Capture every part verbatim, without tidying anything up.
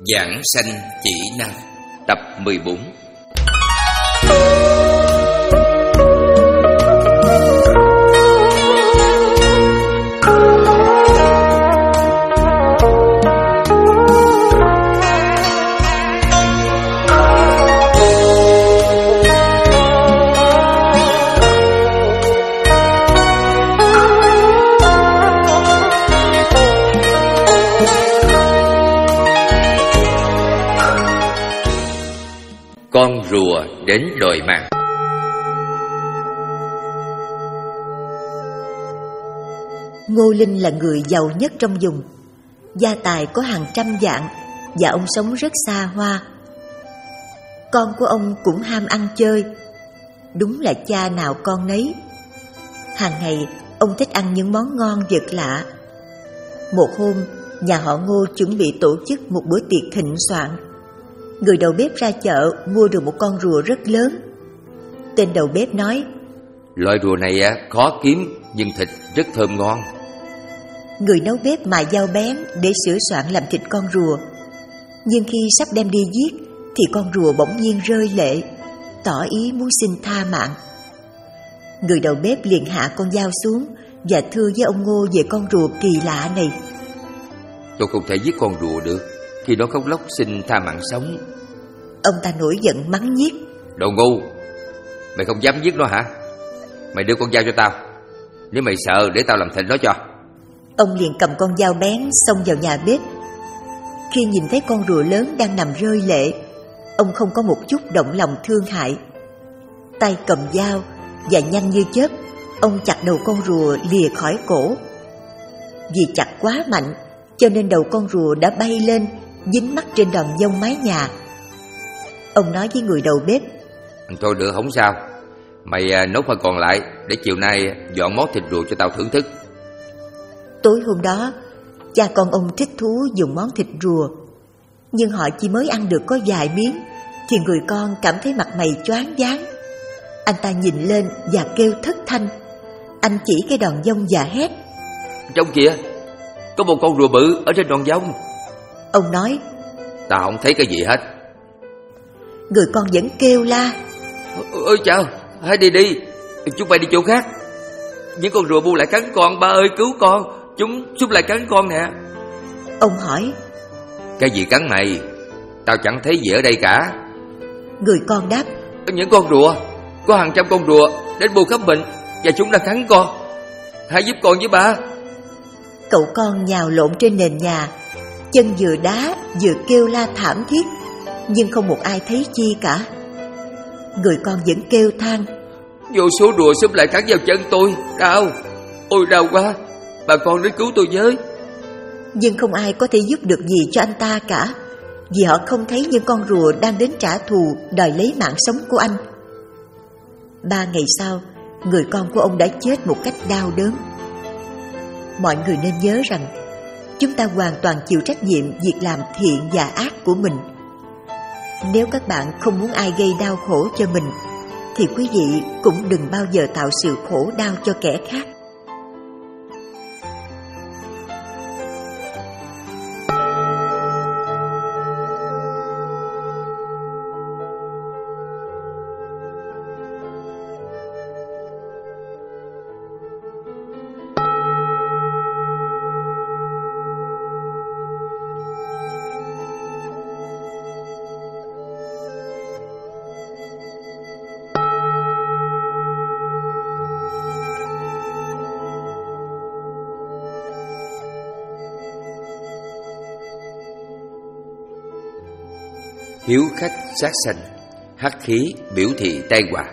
Giảng sanh chỉ năng tập mười bốn. Con rùa đến đòi mạng. Ngô Linh là người giàu nhất trong vùng, gia tài có hàng trăm vạn và ông sống rất xa hoa. Con của ông cũng ham ăn chơi, đúng là cha nào con nấy. Hàng ngày ông thích ăn những món ngon vật lạ. Một hôm, nhà họ Ngô chuẩn bị tổ chức một bữa tiệc thịnh soạn. Người đầu bếp ra chợ mua được một con rùa rất lớn. Tên đầu bếp nói: Loại rùa này khó kiếm nhưng thịt rất thơm ngon. Người nấu bếp mài dao bén để sửa soạn làm thịt con rùa. Nhưng khi sắp đem đi giết thì con rùa bỗng nhiên rơi lệ, tỏ ý muốn xin tha mạng. Người đầu bếp liền hạ con dao xuống và thưa với ông Ngô về con rùa kỳ lạ này. Tôi không thể giết con rùa được khi nó khóc lóc xin tha mạng sống. Ông ta nổi giận mắng nhiếc: Đồ ngu, mày không dám giết nó hả? Mày đưa con dao cho tao, nếu mày sợ để tao làm thịt nó cho. Ông liền cầm con dao bén xông vào nhà bếp. Khi nhìn thấy con rùa lớn đang nằm rơi lệ, ông không có một chút động lòng thương hại. Tay cầm dao và nhanh như chớp, ông chặt đầu con rùa lìa khỏi cổ. Vì chặt quá mạnh cho nên đầu con rùa đã bay lên, dính mắc trên đòn vông mái nhà. Ông nói với người đầu bếp: Thôi được, không sao. Mày nấu phần còn lại để chiều nay dọn món thịt rùa cho tao thưởng thức. Tối hôm đó, cha con ông thích thú dùng món thịt rùa. Nhưng họ chỉ mới ăn được có vài miếng thì người con cảm thấy mặt mày choáng váng. Anh ta nhìn lên và kêu thất thanh. Anh chỉ cái đòn vông và hét: Trong kìa, có một con rùa bự ở trên đòn vông. Ông nói: Tao không thấy cái gì hết. Người con vẫn kêu la: Ôi chao, hãy đi đi, chúng mày đi chỗ khác. Những con rùa bu lại cắn con, ba ơi cứu con, chúng chúng lại cắn con nè. Ông hỏi: Cái gì cắn mày? Tao chẳng thấy gì ở đây cả. Người con đáp: Những con rùa, có hàng trăm con rùa đến bu khắp mình và chúng đang cắn con. Hãy giúp con với ba. Cậu con nhào lộn trên nền nhà, chân vừa đá vừa kêu la thảm thiết, nhưng không một ai thấy chi cả. Người con vẫn kêu than: Vô số rùa xúm lại cắn vào chân tôi, đau, ôi đau quá, bà con đến cứu tôi với. Nhưng không ai có thể giúp được gì cho anh ta cả, vì họ không thấy những con rùa đang đến trả thù đòi lấy mạng sống của anh. Ba ngày sau, người con của ông đã chết một cách đau đớn. Mọi người nên nhớ rằng chúng ta hoàn toàn chịu trách nhiệm việc làm thiện và ác của mình. Nếu các bạn không muốn ai gây đau khổ cho mình thì quý vị cũng đừng bao giờ tạo sự khổ đau cho kẻ khác. Hiếu khách sát sanh, hắc khí biểu thị tai họa.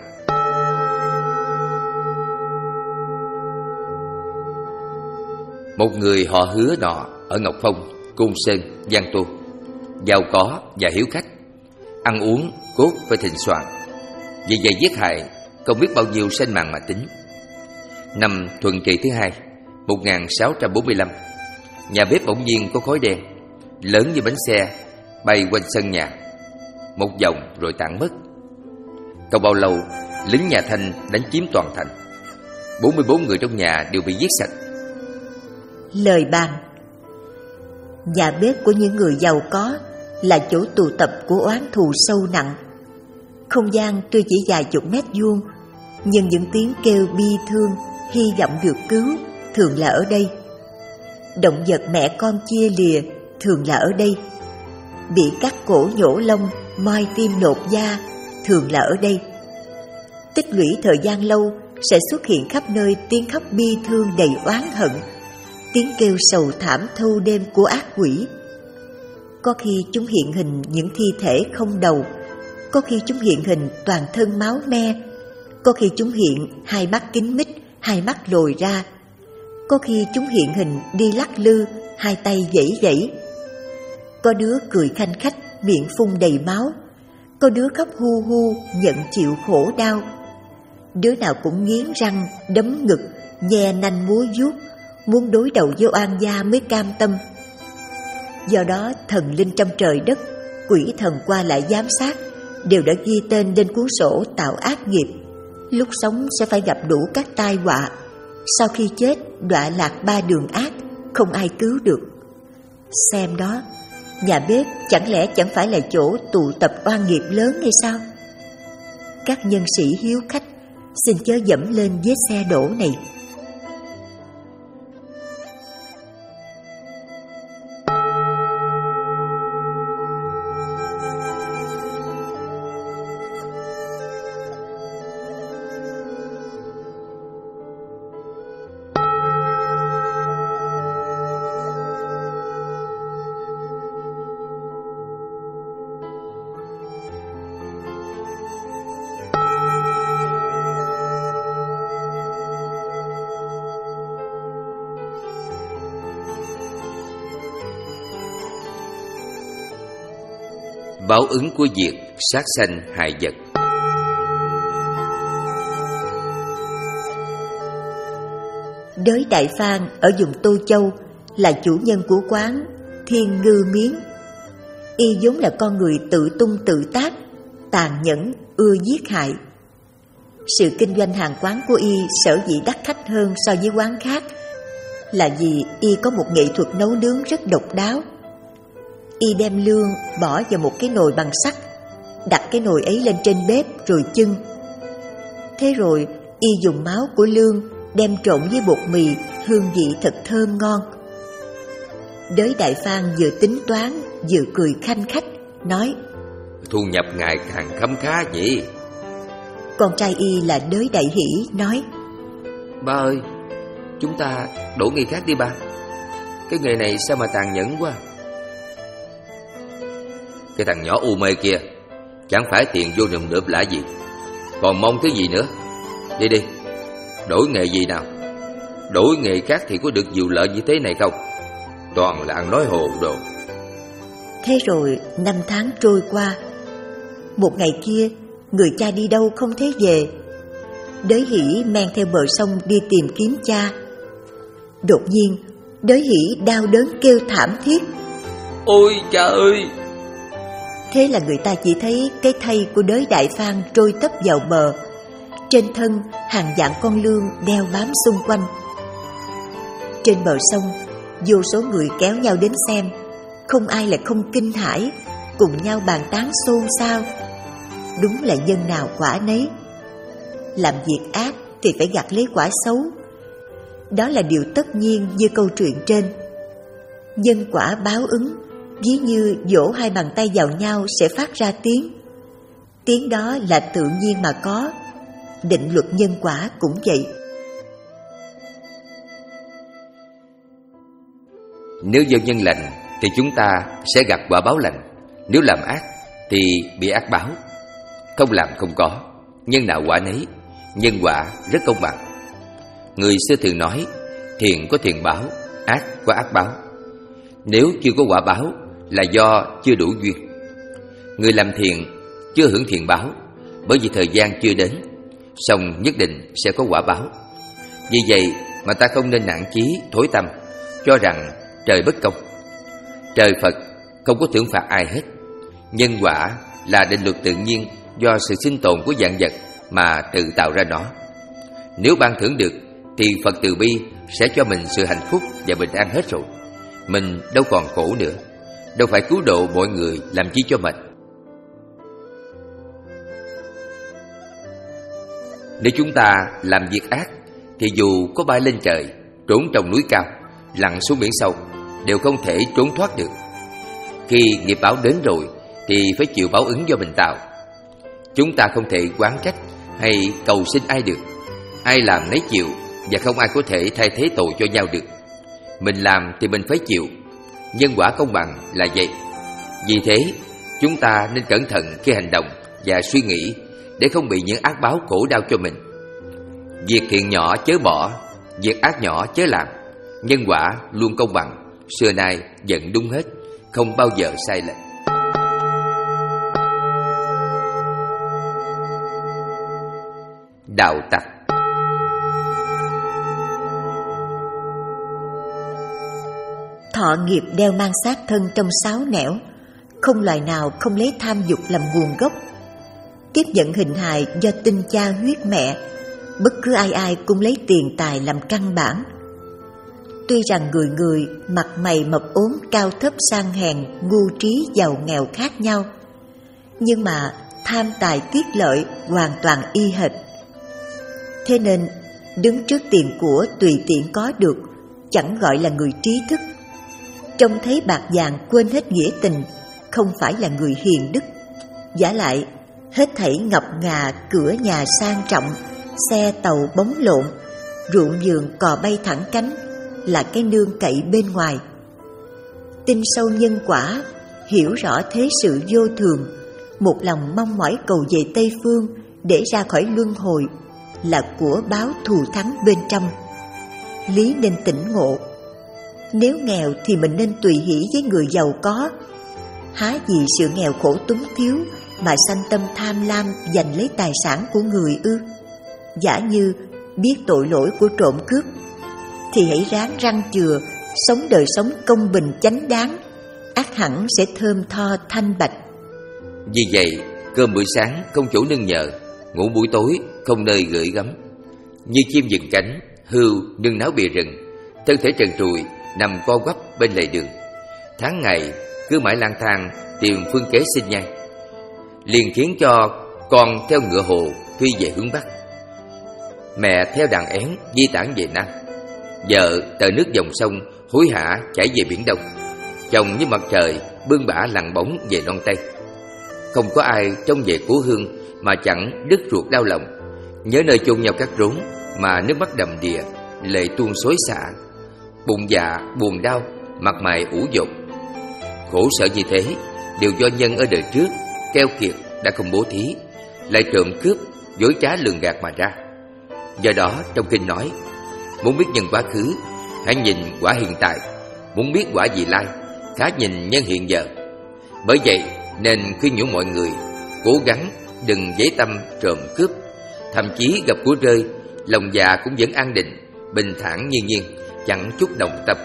Một người họ Hứa nọ ở Ngọc Phong, Côn Sơn, Giang Tô, giàu có và hiếu khách, ăn uống cốt phải thịnh soạn, vì vậy giết hại không biết bao nhiêu sanh mạng mà tính. Năm Thuận Trị thứ hai, một nghìn sáu trăm bốn mươi lăm, nhà bếp bỗng nhiên có khói đen lớn như bánh xe bay quanh sân nhà một vòng rồi tản mất. Không bao lâu, lính nhà Thanh đánh chiếm toàn thành. bốn mươi bốn người trong nhà đều bị giết sạch. Lời bàn: nhà bếp của những người giàu có là chỗ tụ tập của oán thù sâu nặng. Không gian tuy chỉ vài chục mét vuông, nhưng những tiếng kêu bi thương, hy vọng được cứu thường là ở đây. Động vật mẹ con chia lìa thường là ở đây. Bị cắt cổ nhổ lông, moi tim nột da thường là ở đây. Tích lũy thời gian lâu sẽ xuất hiện khắp nơi tiếng khóc bi thương đầy oán hận, tiếng kêu sầu thảm thâu đêm của ác quỷ. Có khi chúng hiện hình những thi thể không đầu, có khi chúng hiện hình toàn thân máu me, có khi chúng hiện hai mắt kín mít, hai mắt lồi ra, có khi chúng hiện hình đi lắc lư, hai tay vẫy vẫy. Có đứa cười khanh khách, miệng phun đầy máu, có đứa khóc hu hu nhận chịu khổ đau. Đứa nào cũng nghiến răng, đấm ngực, nhe nanh múa vuốt, muốn đối đầu với oan gia mới cam tâm. Do đó thần linh trong trời đất, quỷ thần qua lại giám sát đều đã ghi tên lên cuốn sổ tạo ác nghiệp. Lúc sống sẽ phải gặp đủ các tai họa, sau khi chết đọa lạc ba đường ác, không ai cứu được. Xem đó, nhà bếp chẳng lẽ chẳng phải là chỗ tụ tập oan nghiệp lớn hay sao? Các nhân sĩ hiếu khách, xin chớ dẫm lên vết xe đổ này. Báo ứng của việc sát sanh hại vật. Đới Đại Phan ở vùng Tô Châu là chủ nhân của quán Thiên Ngư Miến. Y vốn là con người tự tung tự tác, tàn nhẫn, ưa giết hại. Sự kinh doanh hàng quán của Y sở dĩ đắt khách hơn so với quán khác là vì Y có một nghệ thuật nấu nướng rất độc đáo. Y đem lương bỏ vào một cái nồi bằng sắt, đặt cái nồi ấy lên trên bếp rồi chưng. Thế rồi Y dùng máu của lương đem trộn với bột mì, hương vị thật thơm ngon. Đới Đại Phan vừa tính toán vừa cười khanh khách, nói: Thu nhập ngày càng khấm khá nhỉ? Con trai Y là Đới Đại Hỷ nói: Ba ơi, chúng ta đổi nghề khác đi ba. Cái nghề này sao mà tàn nhẫn quá. Cái thằng nhỏ u mê kia chẳng phải tiền vô nườm nượp lạ gì, còn mong cái gì nữa. Đi đi, đổi nghề gì nào. Đổi nghề khác thì có được nhiều lợi như thế này không? Toàn là ăn nói hồ đồ. Thế rồi năm tháng trôi qua. Một ngày kia, người cha đi đâu không thấy về. Đới Hỷ men theo bờ sông đi tìm kiếm cha. Đột nhiên Đới Hỷ đau đớn kêu thảm thiết: Ôi cha ơi! Thế là người ta chỉ thấy cái thây của Đới Đại Phan trôi tấp vào bờ, trên thân hàng vạn con lương đeo bám xung quanh. Trên bờ sông, vô số người kéo nhau đến xem, không ai lại không kinh hãi, cùng nhau bàn tán xôn xao. Đúng là nhân nào quả nấy. Làm việc ác thì phải gặt lấy quả xấu. Đó là điều tất nhiên như câu chuyện trên. Nhân quả báo ứng, ví như vỗ hai bàn tay vào nhau sẽ phát ra tiếng. Tiếng đó là tự nhiên mà có. Định luật nhân quả cũng vậy. Nếu gieo nhân lành thì chúng ta sẽ gặt quả báo lành. Nếu làm ác thì bị ác báo. Không làm không có, nhân nào quả nấy. Nhân quả rất công bằng. Người xưa thường nói thiện có thiện báo, ác có ác báo. Nếu chưa có quả báo là do chưa đủ duyên. Người làm thiện chưa hưởng thiện báo bởi vì thời gian chưa đến, song nhất định sẽ có quả báo. Vì vậy mà ta không nên nản chí thối tâm, cho rằng trời bất công. Trời Phật không có thưởng phạt ai hết. Nhân quả là định luật tự nhiên do sự sinh tồn của vạn vật mà tự tạo ra nó. Nếu ban thưởng được thì Phật từ bi sẽ cho mình sự hạnh phúc và bình an hết rồi. Mình đâu còn khổ nữa. đâu phải cứu độ mọi người làm chi cho mệt. Nếu chúng ta làm việc ác thì dù có bay lên trời, trốn trong núi cao, lặn xuống biển sâu, đều không thể trốn thoát được. Khi nghiệp báo đến rồi thì phải chịu báo ứng do mình tạo. Chúng ta không thể oán trách hay cầu xin ai được. Ai làm nấy chịu, và không ai có thể thay thế tội cho nhau được. Mình làm thì mình phải chịu. Nhân quả công bằng là vậy. Vì thế, chúng ta nên cẩn thận khi hành động và suy nghĩ, để không bị những ác báo khổ đau cho mình. Việc thiện nhỏ chớ bỏ, việc ác nhỏ chớ làm. Nhân quả luôn công bằng, xưa nay vẫn đúng hết, không bao giờ sai lệch. Đạo tặc. Thọ nghiệp đeo mang sát thân trong sáu nẻo, không loài nào không lấy tham dục làm nguồn gốc. Tiếp nhận hình hài do tinh cha huyết mẹ, bất cứ ai ai cũng lấy tiền tài làm căn bản. Tuy rằng người người mặt mày mập ốm, cao thấp sang hèn, ngu trí giàu nghèo khác nhau, nhưng mà tham tài tiết lợi hoàn toàn y hệt. Thế nên đứng trước tiền của tùy tiện có được chẳng gọi là người trí thức. Trông thấy bạc vàng quên hết nghĩa tình không phải là người hiền đức. Vả lại hết thảy ngập ngà, cửa nhà sang trọng, xe tàu bóng lộn, ruộng vườn cò bay thẳng cánh là cái nương cậy bên ngoài. Tin sâu nhân quả, hiểu rõ thế sự vô thường, một lòng mong mỏi cầu về Tây Phương để ra khỏi luân hồi là của báo thù thắng bên trong. Lý nên tỉnh ngộ. Nếu nghèo thì mình nên tùy hỷ với người giàu có. Há vì sự nghèo khổ túng thiếu mà sanh tâm tham lam giành lấy tài sản của người ư? Giả như biết tội lỗi của trộm cướp thì hãy ráng răng chừa, sống đời sống công bình chánh đáng, ắt hẳn sẽ thơm tho thanh bạch. Vì vậy, cơm buổi sáng không chỗ nương nhờ, ngủ buổi tối không nơi gửi gắm. Như chim dựng cánh, hươu nương náo bìa rừng, thân thể trần trụi nằm co quắp bên lề đường. Tháng ngày cứ mãi lang thang tìm phương kế sinh nhai, liền khiến cho con theo ngựa hồ phi về hướng Bắc, mẹ theo đàn én di tản về Nam, vợ tờ nước dòng sông hối hả chảy về biển Đông, chồng như mặt trời bươn bả lặn bóng về non Tây. Không có ai trông về cố hương mà chẳng đứt ruột đau lòng, nhớ nơi chôn nhau cắt rốn mà nước mắt đầm đìa, lệ tuôn xối xả, bụng dạ buồn đau, mặt mày ủ dột. Khổ sở như thế đều do nhân ở đời trước keo kiệt đã không bố thí, lại trộm cướp, dối trá lường gạt mà ra. Do đó trong kinh nói, muốn biết nhân quá khứ, hãy nhìn quả hiện tại; muốn biết quả vị lai, khá nhìn nhân hiện giờ. Bởi vậy nên khuyên nhủ mọi người cố gắng đừng dấy tâm trộm cướp. Thậm chí gặp của rơi, lòng dạ cũng vẫn an định, bình thản nhiên nhiên, chẳng chút động tâm.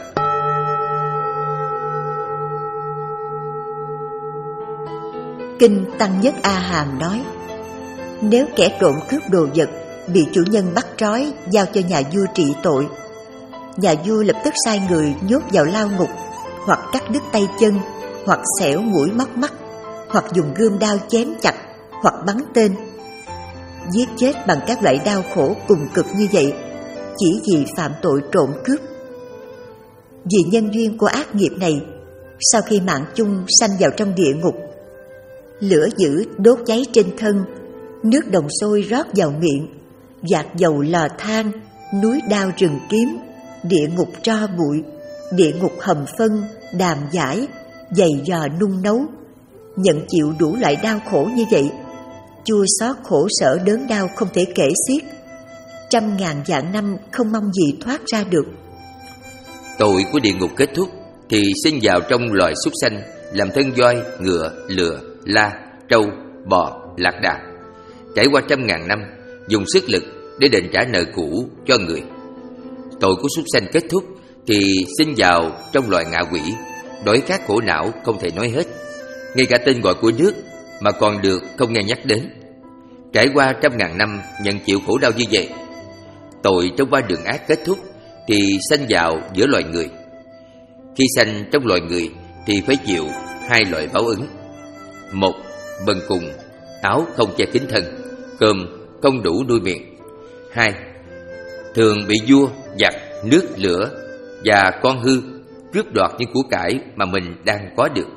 Kinh Tăng Nhất A Hàm nói, nếu kẻ trộm cướp đồ vật bị chủ nhân bắt trói giao cho nhà vua trị tội, nhà vua lập tức sai người nhốt vào lao ngục, hoặc cắt đứt tay chân, hoặc xẻo mũi móc mắt, hoặc dùng gươm đao chém chặt, hoặc bắn tên. Giết chết bằng các loại đau khổ cùng cực như vậy, chỉ vì phạm tội trộm cướp. Vì nhân duyên của ác nghiệp này, sau khi mạng chung sanh vào trong địa ngục, lửa dữ đốt cháy trên thân, nước đồng sôi rót vào miệng, vạc dầu lò than, núi đao rừng kiếm, địa ngục tro bụi, địa ngục hầm phân, đàm giải, giày dò nung nấu, nhận chịu đủ loại đau khổ như vậy, chua xót khổ sở đớn đau không thể kể xiết, trăm ngàn vạn năm không mong gì thoát ra được. Tội của địa ngục kết thúc thì sinh vào trong loài súc sanh, làm thân voi, ngựa, lừa, la, trâu, bò, lạc đà, trải qua trăm ngàn năm dùng sức lực để đền trả nợ cũ cho người. Tội của súc sanh kết thúc thì sinh vào trong loài ngạ quỷ, đói khát khổ não không thể nói hết, ngay cả tên gọi của nước mà còn được không nghe nhắc đến. Trải qua trăm ngàn năm nhận chịu khổ đau như vậy. Tội trong ba đường ác kết thúc thì sanh vào giữa loài người. Khi sanh trong loài người thì phải chịu hai loại báo ứng. Một, bần cùng, áo không che kín thân, cơm không đủ nuôi miệng. Hai, thường bị vua, giặc, nước, lửa và con hư cướp đoạt những của cải mà mình đang có được.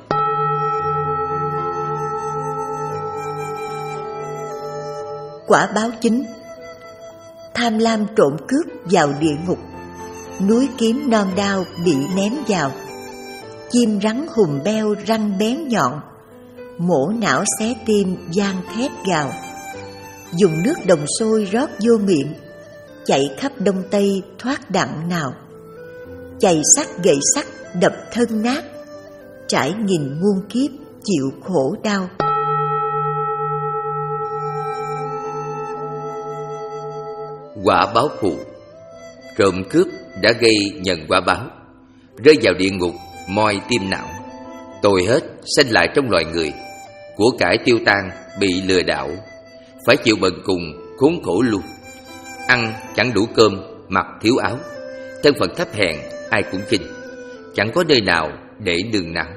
Quả báo chính. Tham lam trộm cướp vào địa ngục, núi kiếm non đao bị ném vào, chim rắn hùm beo răng bén nhọn, mổ não xé tim gian thét gào. Dùng nước đồng sôi rót vô miệng, chạy khắp đông tây thoát đặng nào. Chày sắt gậy sắt đập thân nát, trải nghìn muôn kiếp chịu khổ đau. Quả báo phụ. Trộm cướp đã gây nhận quả báo, rơi vào địa ngục moi tim não, tôi hết sanh lại trong loài người, của cải tiêu tan, bị lừa đảo, phải chịu bần cùng khốn khổ luôn. Ăn chẳng đủ cơm, mặc thiếu áo, thân phận thấp hèn ai cũng khinh, chẳng có nơi nào để nương náu.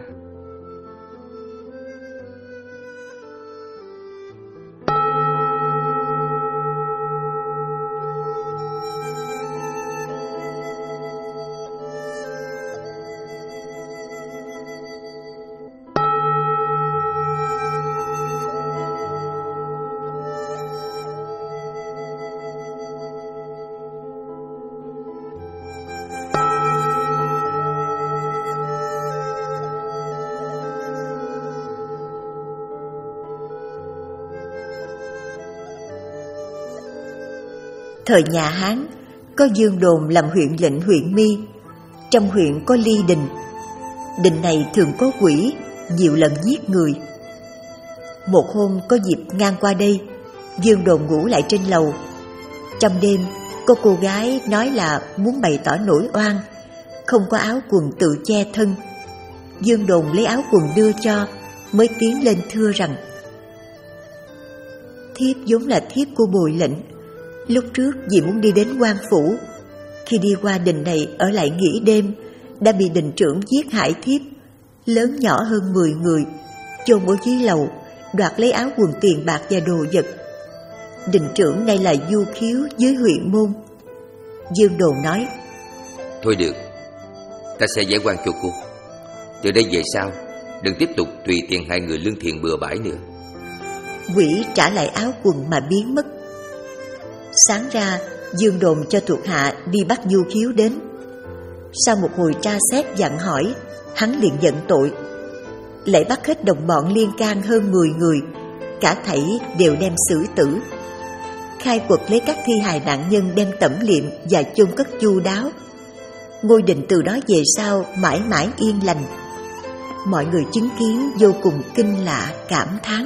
Thời nhà Hán, có Dương Đồn làm huyện lệnh huyện Mi. Trong huyện có Ly Đình. Đình này thường có quỷ, nhiều lần giết người. Một hôm có dịp ngang qua đây, Dương Đồn ngủ lại trên lầu. Trong đêm, có cô gái nói là muốn bày tỏ nỗi oan, không có áo quần tự che thân. Dương Đồn lấy áo quần đưa cho, mới tiến lên thưa rằng: thiếp vốn là thiếp của bồi lệnh. Lúc trước vì muốn đi đến quan phủ, khi đi qua đình này ở lại nghỉ đêm, đã bị đình trưởng giết hại thiếp, lớn nhỏ hơn mười người, chôn ở dưới lầu, đoạt lấy áo quần tiền bạc và đồ vật. Đình trưởng này là du khiếu dưới huyện môn. Dương Đồn nói: thôi được, ta sẽ giải oan cho cô. Từ đây về sau, đừng tiếp tục tùy tiện hại người lương thiện bừa bãi nữa. Quỷ trả lại áo quần mà biến mất. Sáng ra, Dương Đồn cho thuộc hạ đi bắt du khiếu đến. Sau một hồi tra xét dặn hỏi, hắn liền nhận tội, lại bắt hết đồng bọn liên can hơn mười người, cả thảy đều đem xử tử. Khai quật lấy các thi hài nạn nhân đem tẩm liệm và chôn cất chu đáo. Ngôi đình từ đó về sau mãi mãi yên lành. Mọi người chứng kiến vô cùng kinh lạ cảm thán.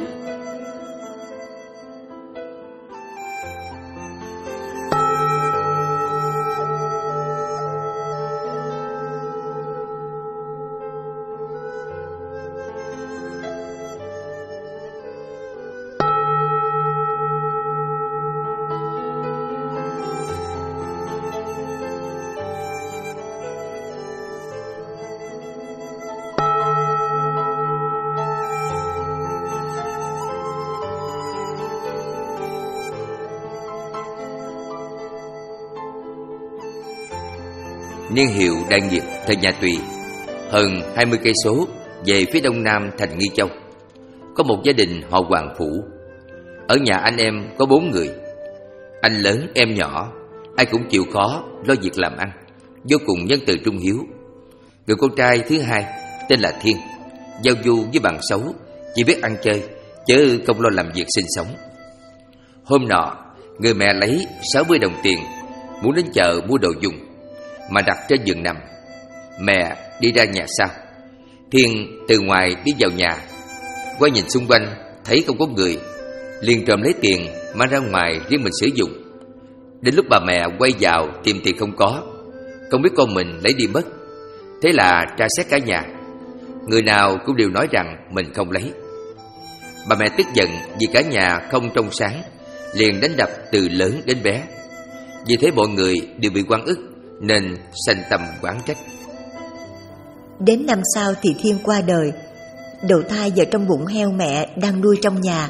Niên hiệu đại nghiệp thời nhà Tùy, hơn hai mươi cây số về phía đông nam thành Nghi Châu, có một gia đình họ Hoàng Phủ. Ở nhà anh em có bốn người, anh lớn em nhỏ, ai cũng chịu khó lo việc làm ăn, vô cùng nhân từ trung hiếu. Người con trai thứ hai tên là Thiên, giao du với bạn xấu, chỉ biết ăn chơi chứ không lo làm việc sinh sống. Hôm nọ, người mẹ lấy sáu mươi đồng tiền muốn đến chợ mua đồ dùng mà đặt trên giường nằm. Mẹ đi ra nhà sau, Thiên từ ngoài đi vào nhà, quay nhìn xung quanh thấy không có người, liền trộm lấy tiền mang ra ngoài riêng mình sử dụng. Đến lúc bà mẹ quay vào tìm tiền không có, không biết con mình lấy đi mất. Thế là tra xét cả nhà, người nào cũng đều nói rằng mình không lấy. Bà mẹ tức giận vì cả nhà không trong sáng, liền đánh đập từ lớn đến bé. Vì thế mọi người đều bị oan ức, nên sanh tâm oán trách. Đến năm sau thì Thiên qua đời, đầu thai vào trong bụng heo mẹ đang nuôi trong nhà.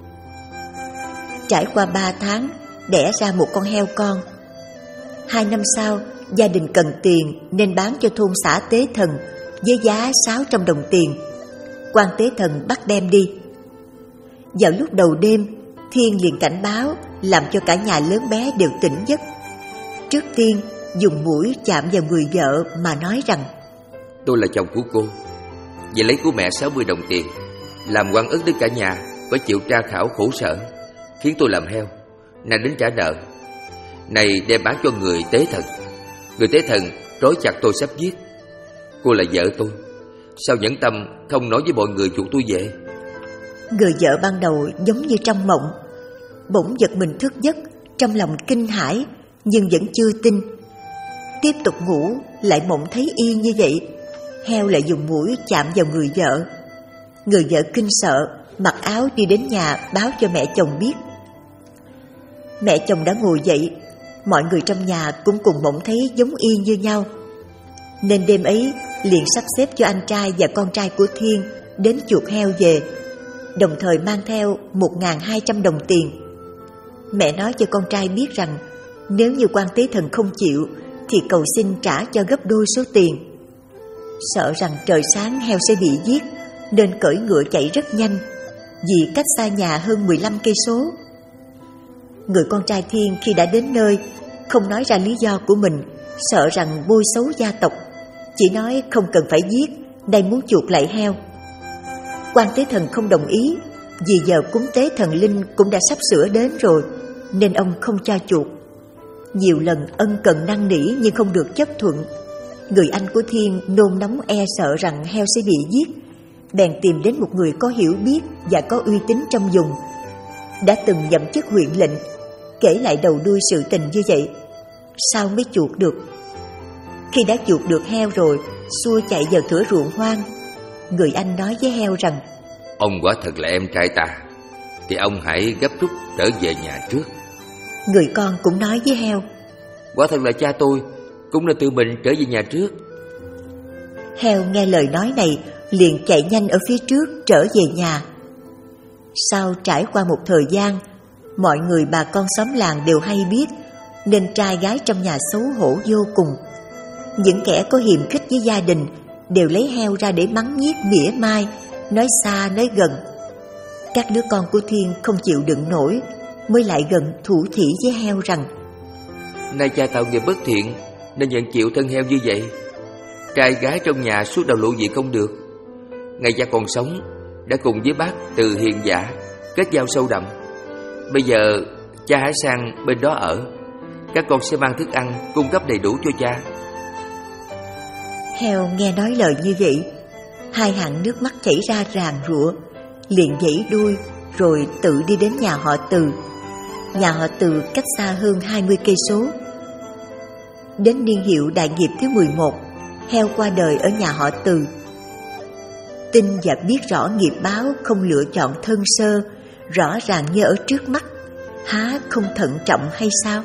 Trải qua ba tháng, đẻ ra một con heo con. Hai năm sau, gia đình cần tiền nên bán cho thôn xã Tế Thần với giá sáu trăm đồng tiền. Quan Tế Thần bắt đem đi. Vào lúc đầu đêm, Thiên liền cảnh báo làm cho cả nhà lớn bé đều tỉnh giấc. Trước tiên, dùng mũi chạm vào người vợ mà nói rằng: tôi là chồng của cô, về lấy của mẹ sáu mươi đồng tiền, làm oan ức đến cả nhà phải chịu tra khảo khổ sở, khiến tôi làm heo, nay đến trả nợ. Này đem bán cho người Tế Thần. Người Tế Thần trói chặt tôi sắp giết. Cô là vợ tôi, sao nhẫn tâm không nói với mọi người chuộc tôi về? Người vợ ban đầu giống như trong mộng, bỗng giật mình thức giấc, trong lòng kinh hãi nhưng vẫn chưa tin. Tiếp tục ngủ, lại mộng thấy y như vậy. Heo lại dùng mũi chạm vào người vợ. Người vợ kinh sợ, mặc áo đi đến nhà báo cho mẹ chồng biết. Mẹ chồng đã ngồi dậy, mọi người trong nhà cũng cùng mộng thấy giống y như nhau. Nên đêm ấy liền sắp xếp cho anh trai và con trai của Thiên đến chuộc heo về, đồng thời mang theo một nghìn hai trăm đồng tiền. Mẹ nói cho con trai biết rằng nếu như Quan Tế Thần không chịu thì cầu xin trả cho gấp đôi số tiền. Sợ rằng trời sáng heo sẽ bị giết nên cưỡi ngựa chạy rất nhanh, vì cách xa nhà hơn mười lăm cây số. Người con trai Thiên khi đã đến nơi không nói ra lý do của mình, sợ rằng bôi xấu gia tộc, chỉ nói không cần phải giết, đây muốn chuộc lại heo. Quan Tế Thần không đồng ý, vì giờ cúng tế thần linh cũng đã sắp sửa đến rồi, nên ông không cho chuộc. Nhiều lần ân cần năn nỉ nhưng không được chấp thuận. Người anh của Thiên nôn nóng e sợ rằng heo sẽ bị giết, bèn tìm đến một người có hiểu biết và có uy tín trong vùng, đã từng nhậm chức huyện lệnh, kể lại đầu đuôi sự tình như vậy. Sao mới chuộc được? Khi đã chuộc được heo rồi, xua chạy vào thửa ruộng hoang. Người anh nói với heo rằng: ông quả thật là em trai ta, thì ông hãy gấp rút trở về nhà trước. Người con cũng nói với heo: quả thật là cha tôi cũng là tự mình trở về nhà trước. Heo nghe lời nói này liền chạy nhanh ở phía trước trở về nhà. Sau trải qua một thời gian, mọi người bà con xóm làng đều hay biết, nên trai gái trong nhà xấu hổ vô cùng. Những kẻ có hiềm khích với gia đình đều lấy heo ra để mắng nhiếc mỉa mai, nói xa nói gần. Các đứa con của Thiên không chịu đựng nổi, mới lại gần thủ thỉ với heo rằng: nay cha tạo nghiệp bất thiện nên nhận chịu thân heo như vậy. Trai gái trong nhà suốt đầu lộ diện không được. Ngày cha còn sống đã cùng với bác Từ hiền giả kết giao sâu đậm. Bây giờ cha hãy sang bên đó ở, các con sẽ mang thức ăn cung cấp đầy đủ cho cha. Heo nghe nói lời như vậy, hai hàng nước mắt chảy ra ràn rụa, liền giãy đuôi rồi tự đi đến nhà họ Từ. Nhà họ Từ cách xa hơn hai mươi cây số. Đến niên hiệu đại nghiệp thứ mười một, heo qua đời ở nhà họ Từ. Tin và biết rõ nghiệp báo không lựa chọn thân sơ, rõ ràng như ở trước mắt, há không thận trọng hay sao?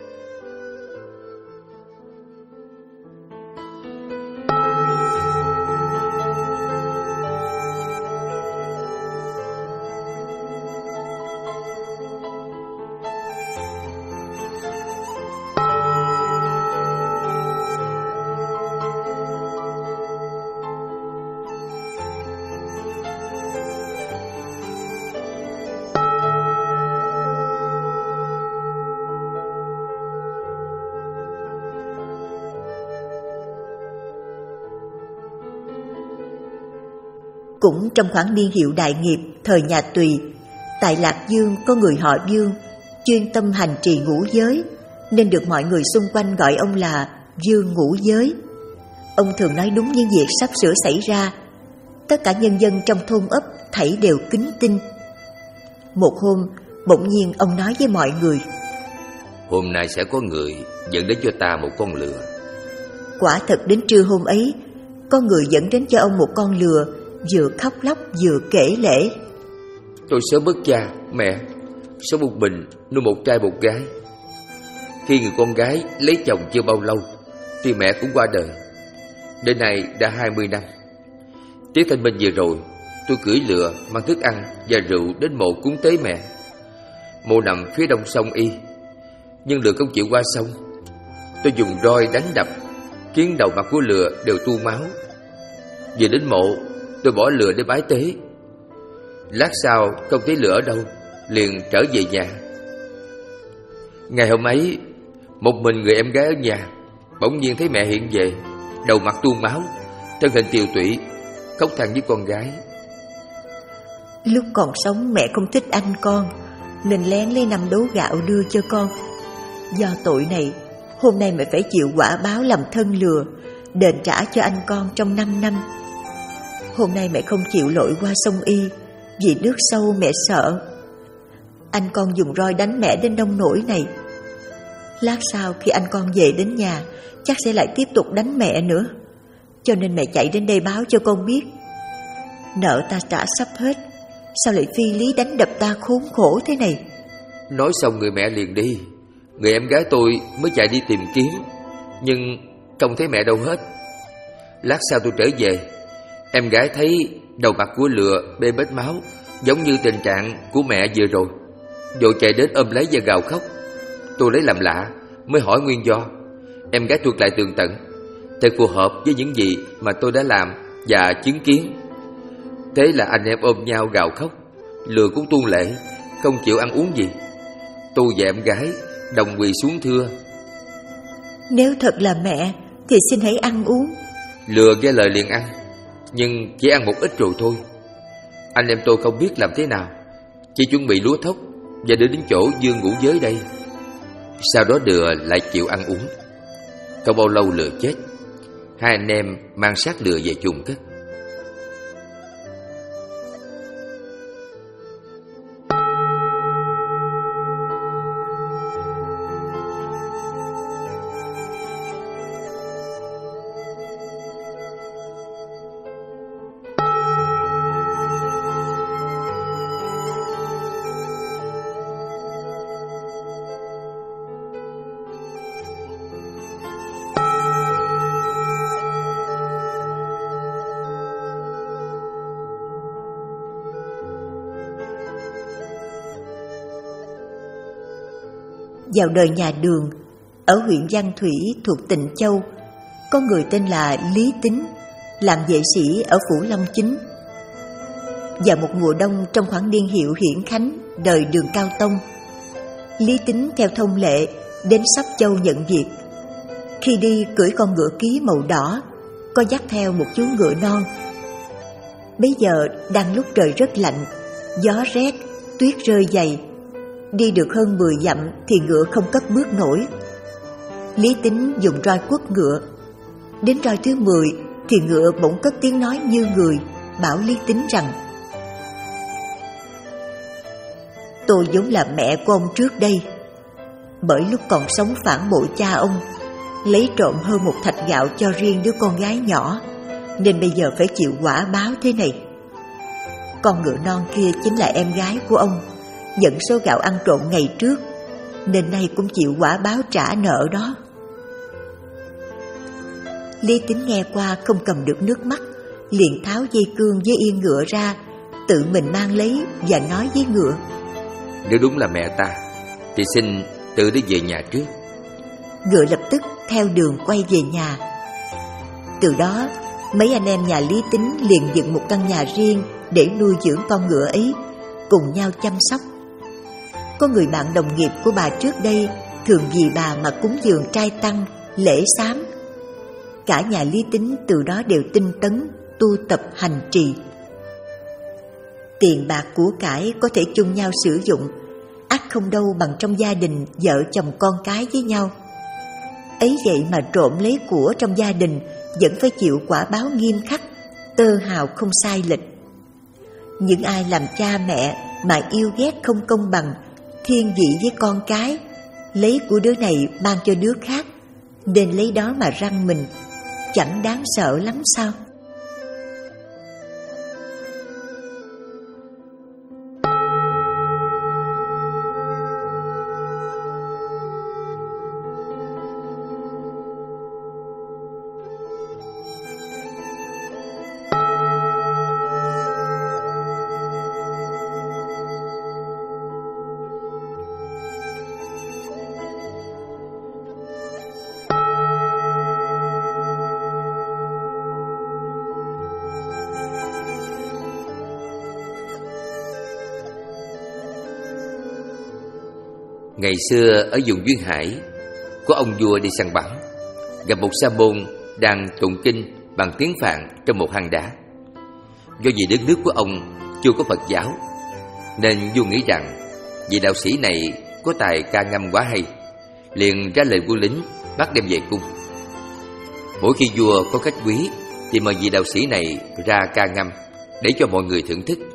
Cũng trong khoảng niên hiệu đại nghiệp thời nhà Tùy, tại Lạc Dương có người họ Dương chuyên tâm hành trì ngũ giới, nên được mọi người xung quanh gọi ông là Dương Ngũ Giới. Ông thường nói đúng những việc sắp sửa xảy ra. Tất cả nhân dân trong thôn ấp thảy đều kính tin. Một hôm, bỗng nhiên ông nói với mọi người: hôm nay sẽ có người dẫn đến cho ta một con lừa. Quả thật đến trưa hôm ấy, có người dẫn đến cho ông một con lừa, vừa khóc lóc vừa kể lể: tôi sớm mất cha, mẹ, sống một mình nuôi một trai một gái. Khi người con gái lấy chồng chưa bao lâu thì mẹ cũng qua đời. Đến nay đã hai mươi năm. Tiết thanh minh vừa rồi, tôi cưỡi lừa mang thức ăn và rượu đến mộ cúng tế mẹ. Mộ nằm phía đông sông Y, nhưng lừa không chịu qua sông. Tôi dùng roi đánh đập, khiến đầu mặt của lừa đều tuôn máu. Vừa đến mộ, tôi bỏ lừa để bái tế. Lát sau không thấy lửa ở đâu, liền trở về nhà. Ngày hôm ấy, một mình người em gái ở nhà, bỗng nhiên thấy mẹ hiện về, đầu mặt tuôn máu, thân hình tiều tụy, khóc than với con gái. Lúc còn sống mẹ không thích anh con, nên lén lấy năm đấu gạo đưa cho con. Do tội này, hôm nay mẹ phải chịu quả báo làm thân lừa, đền trả cho anh con trong năm năm. Hôm nay mẹ không chịu lội qua sông Y, vì nước sâu mẹ sợ. Anh con dùng roi đánh mẹ đến nông nỗi này. Lát sau khi anh con về đến nhà, chắc sẽ lại tiếp tục đánh mẹ nữa. Cho nên mẹ chạy đến đây báo cho con biết. Nợ ta trả sắp hết, sao lại phi lý đánh đập ta khốn khổ thế này? Nói xong người mẹ liền đi. Người em gái tôi mới chạy đi tìm kiếm, nhưng không thấy mẹ đâu hết. Lát sau tôi trở về, em gái thấy đầu mặt của lừa bê bết máu, giống như tình trạng của mẹ vừa rồi, vội chạy đến ôm lấy và gào khóc. Tôi lấy làm lạ, mới hỏi nguyên do. Em gái thuật lại tường tận, thật phù hợp với những gì mà tôi đã làm và chứng kiến. Thế là anh em ôm nhau gào khóc, lừa cũng tuôn lệ, không chịu ăn uống gì. Tôi và em gái đồng quỳ xuống thưa: Nếu thật là mẹ thì xin hãy ăn uống. Lừa nghe lời liền ăn, nhưng chỉ ăn một ít rồi thôi. Anh em tôi không biết làm thế nào, chỉ chuẩn bị lúa thóc và đưa đến chỗ Dương ngũ giới đây. Sau đó Đừa lại chịu ăn uống. Không bao lâu lừa chết. Hai anh em mang xác lừa về chôn cất. Vào đời nhà Đường, ở huyện Giang Thủy thuộc Tịnh Châu, có người tên là Lý Tính, làm vệ sĩ ở phủ Long Chính. Vào một mùa đông trong khoảng niên hiệu Hiển Khánh đời Đường Cao Tông, Lý Tính theo thông lệ đến Sóc Châu nhận việc. Khi đi cưỡi con ngựa ký màu đỏ, có dắt theo một chú ngựa non. Bấy giờ đang lúc trời rất lạnh, gió rét, tuyết rơi dày. Đi được hơn mười dặm thì ngựa không cất bước nổi. Lý Tính dùng roi quất ngựa. Đến roi thứ mười thì ngựa bỗng cất tiếng nói như người, bảo Lý Tính rằng: Tôi vốn là mẹ của ông trước đây, bởi lúc còn sống phản bội cha ông, lấy trộm hơn một thạch gạo cho riêng đứa con gái nhỏ, nên bây giờ phải chịu quả báo thế này. Con ngựa non kia chính là em gái của ông, nhận số gạo ăn trộm ngày trước, nên nay cũng chịu quả báo trả nợ đó. Lý Tính nghe qua không cầm được nước mắt, liền tháo dây cương với yên ngựa ra, tự mình mang lấy và nói với ngựa: Nếu đúng là mẹ ta thì xin tự đi về nhà trước. Ngựa lập tức theo đường quay về nhà. Từ đó mấy anh em nhà Lý Tính liền dựng một căn nhà riêng để nuôi dưỡng con ngựa ấy, cùng nhau chăm sóc. Có người bạn đồng nghiệp của bà trước đây thường vì bà mà cúng dường trai tăng, lễ sám. Cả nhà Lý Tính từ đó đều tinh tấn, tu tập hành trì. Tiền bạc của cải có thể chung nhau sử dụng, ắt không đâu bằng trong gia đình vợ chồng con cái với nhau. Ấy vậy mà trộm lấy của trong gia đình vẫn phải chịu quả báo nghiêm khắc, tơ hào không sai lệch. Những ai làm cha mẹ mà yêu ghét không công bằng, thiên vị với con cái, lấy của đứa này ban cho đứa khác, nên lấy đó mà răng mình, chẳng đáng sợ lắm sao? Ngày xưa ở vùng Duyên Hải, có ông vua đi săn bắn, gặp một sa môn đang tụng kinh bằng tiếng Phạn trong một hang đá. Do vì đất nước của ông chưa có Phật giáo, nên vua nghĩ rằng vị đạo sĩ này có tài ca ngâm quá hay, liền ra lệnh quân lính bắt đem về cung. Mỗi khi vua có khách quý thì mời vị đạo sĩ này ra ca ngâm để cho mọi người thưởng thức.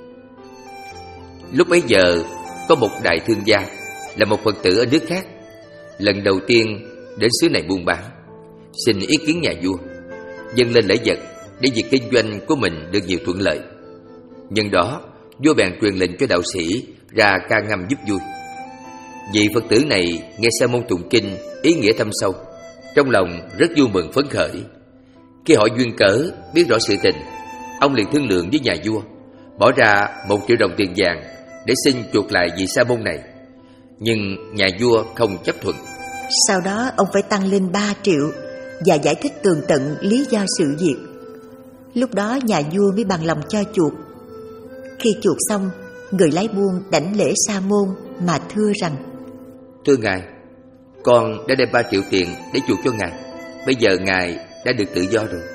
Lúc bấy giờ có một đại thương gia là một Phật tử ở nước khác, lần đầu tiên đến xứ này buôn bán, xin ý kiến nhà vua, dâng lên lễ vật để việc kinh doanh của mình được nhiều thuận lợi. Nhân đó, vua bèn truyền lệnh cho đạo sĩ ra ca ngâm giúp vui. Vị Phật tử này nghe sa môn tụng kinh ý nghĩa thâm sâu, trong lòng rất vui mừng phấn khởi. Khi hỏi duyên cớ, biết rõ sự tình, ông liền thương lượng với nhà vua, bỏ ra một triệu đồng tiền vàng để xin chuộc lại vị sa môn này. Nhưng nhà vua không chấp thuận. Sau đó ông phải tăng lên ba triệu và giải thích tường tận lý do sự việc. Lúc đó nhà vua mới bằng lòng cho chuộc. Khi chuộc xong, người lái buôn đảnh lễ sa môn mà thưa rằng: Thưa ngài, con đã đem ba triệu tiền để chuộc cho ngài. Bây giờ ngài đã được tự do rồi.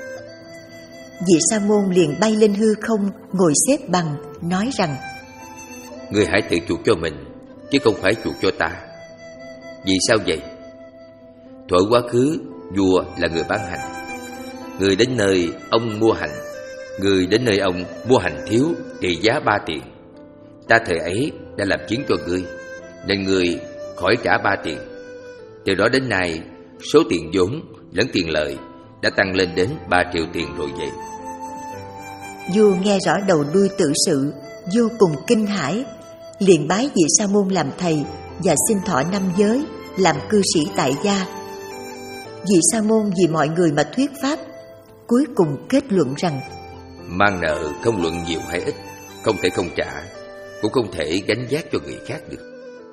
Vị sa môn liền bay lên hư không, ngồi xếp bằng, nói rằng: Người hãy tự chuộc cho mình, chứ không phải chuộc cho ta. Vì sao vậy? Thuở quá khứ, vua là người bán hành. Người đến nơi ông mua hành, người đến nơi ông mua hành thiếu trị giá ba tiền. Ta thời ấy đã làm chứng cho ngươi, nên ngươi khỏi trả ba tiền. Từ đó đến nay, số tiền vốn lẫn tiền lợi đã tăng lên đến ba triệu tiền rồi vậy. Vua nghe rõ đầu đuôi tự sự, vô cùng kinh hãi, liền bái vị sa môn làm thầy và xin thọ năm giới, làm cư sĩ tại gia. Vị sa môn vì mọi người mà thuyết pháp, cuối cùng kết luận rằng: Mang nợ không luận nhiều hay ít, không thể không trả, cũng không thể gánh vác cho người khác được.